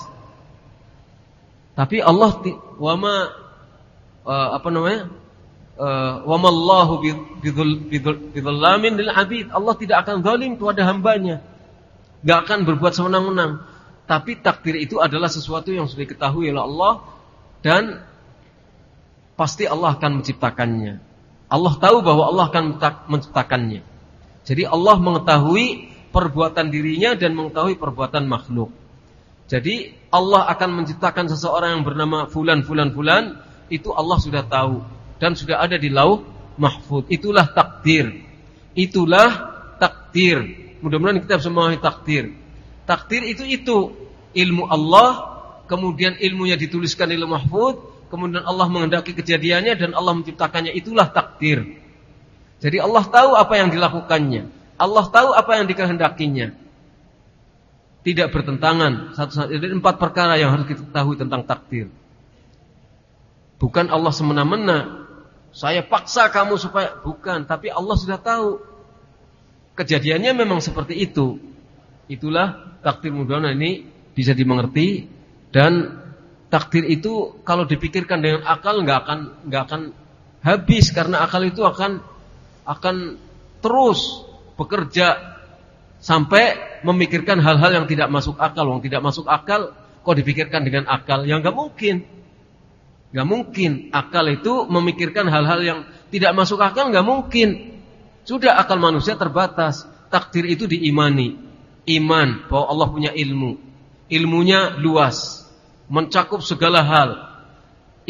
Tapi Allah wama uh, apa namanya? Uh, wamallahu bidzallamin lil abid. Allah tidak akan zalim kepada hambanya. Nggak akan berbuat sewenang-wenang. Tapi takdir itu adalah sesuatu yang sudah diketahui oleh Allah dan pasti Allah akan menciptakannya. Allah tahu bahwa Allah akan menciptakannya. Jadi Allah mengetahui perbuatan dirinya dan mengetahui perbuatan makhluk. Jadi Allah akan menciptakan seseorang yang bernama fulan fulan fulan, itu Allah sudah tahu dan sudah ada di Lauh Mahfuz. Itulah takdir. Itulah takdir. Mudah-mudahan kita bisa memahami takdir. Takdir itu itu ilmu Allah, kemudian ilmunya dituliskan di Lauh Mahfuz, kemudian Allah menghendaki kejadiannya dan Allah menciptakannya. Itulah takdir. Jadi Allah tahu apa yang dilakukannya, Allah tahu apa yang dikehendakinya. Tidak bertentangan. Satu-satu dari empat perkara yang harus kita ketahui tentang takdir. Bukan Allah semena-mena, saya paksa kamu supaya, bukan, tapi Allah sudah tahu. Kejadiannya memang seperti itu. Itulah takdir. Mudah-mudahan ini bisa dimengerti. Dan takdir itu kalau dipikirkan dengan akal nggak akan nggak akan habis, karena akal itu akan akan terus bekerja sampai memikirkan hal-hal yang tidak masuk akal. Yang tidak masuk akal kok dipikirkan dengan akal? Ya nggak mungkin, nggak mungkin. Akal itu memikirkan hal-hal yang tidak masuk akal, nggak mungkin. Sudah akal manusia terbatas. Takdir itu diimani. Iman bahwa Allah punya ilmu. Ilmunya luas, mencakup segala hal.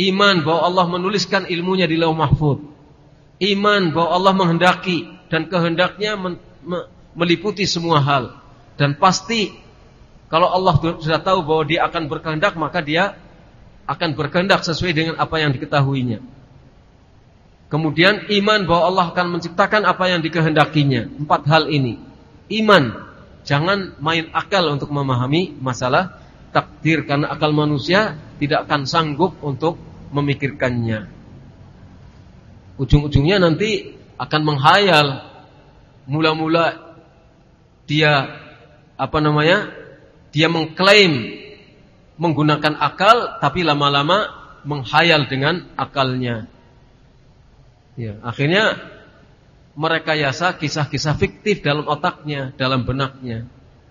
Iman bahwa Allah menuliskan ilmunya di Lauh Mahfuz. Iman bahwa Allah menghendaki dan kehendaknya men- me- meliputi semua hal. Dan pasti kalau Allah sudah tahu bahwa dia akan berkehendak, maka dia akan berkehendak sesuai dengan apa yang diketahuinya. Kemudian iman bahwa Allah akan menciptakan apa yang dikehendakinya. Empat hal ini. Iman, jangan main akal untuk memahami masalah takdir, karena akal manusia tidak akan sanggup untuk memikirkannya. Ujung-ujungnya nanti akan menghayal. Mula-mula dia apa namanya? Dia mengklaim menggunakan akal, tapi lama-lama menghayal dengan akalnya. Ya, akhirnya merekayasa kisah-kisah fiktif dalam otaknya, dalam benaknya.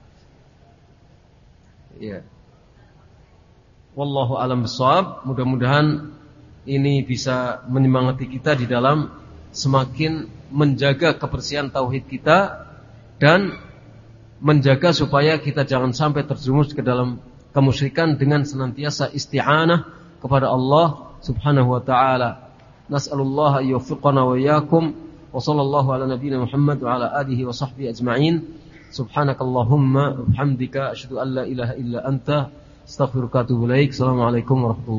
Ya. Wallahu a'lam bishawab. Mudah-mudahan ini bisa menyemangati kita di dalam semakin menjaga kebersihan tauhid kita dan menjaga supaya kita jangan sampai terjerumus ke dalam kemusyrikan dengan senantiasa isti'anah kepada Allah Subhanahu wa taala. Nas'alullah an yuwaffiqana wa iyyakum wa sallallahu ala nabiyyina Muhammad wa ala alihi wa sahbihi ajma'in. Subhanakallahumma wa bihamdika asyhadu an la ilaha illa anta astaghfiruka wa atubu ilaik. Assalamualaikum warahmatullahi wabarakatuh.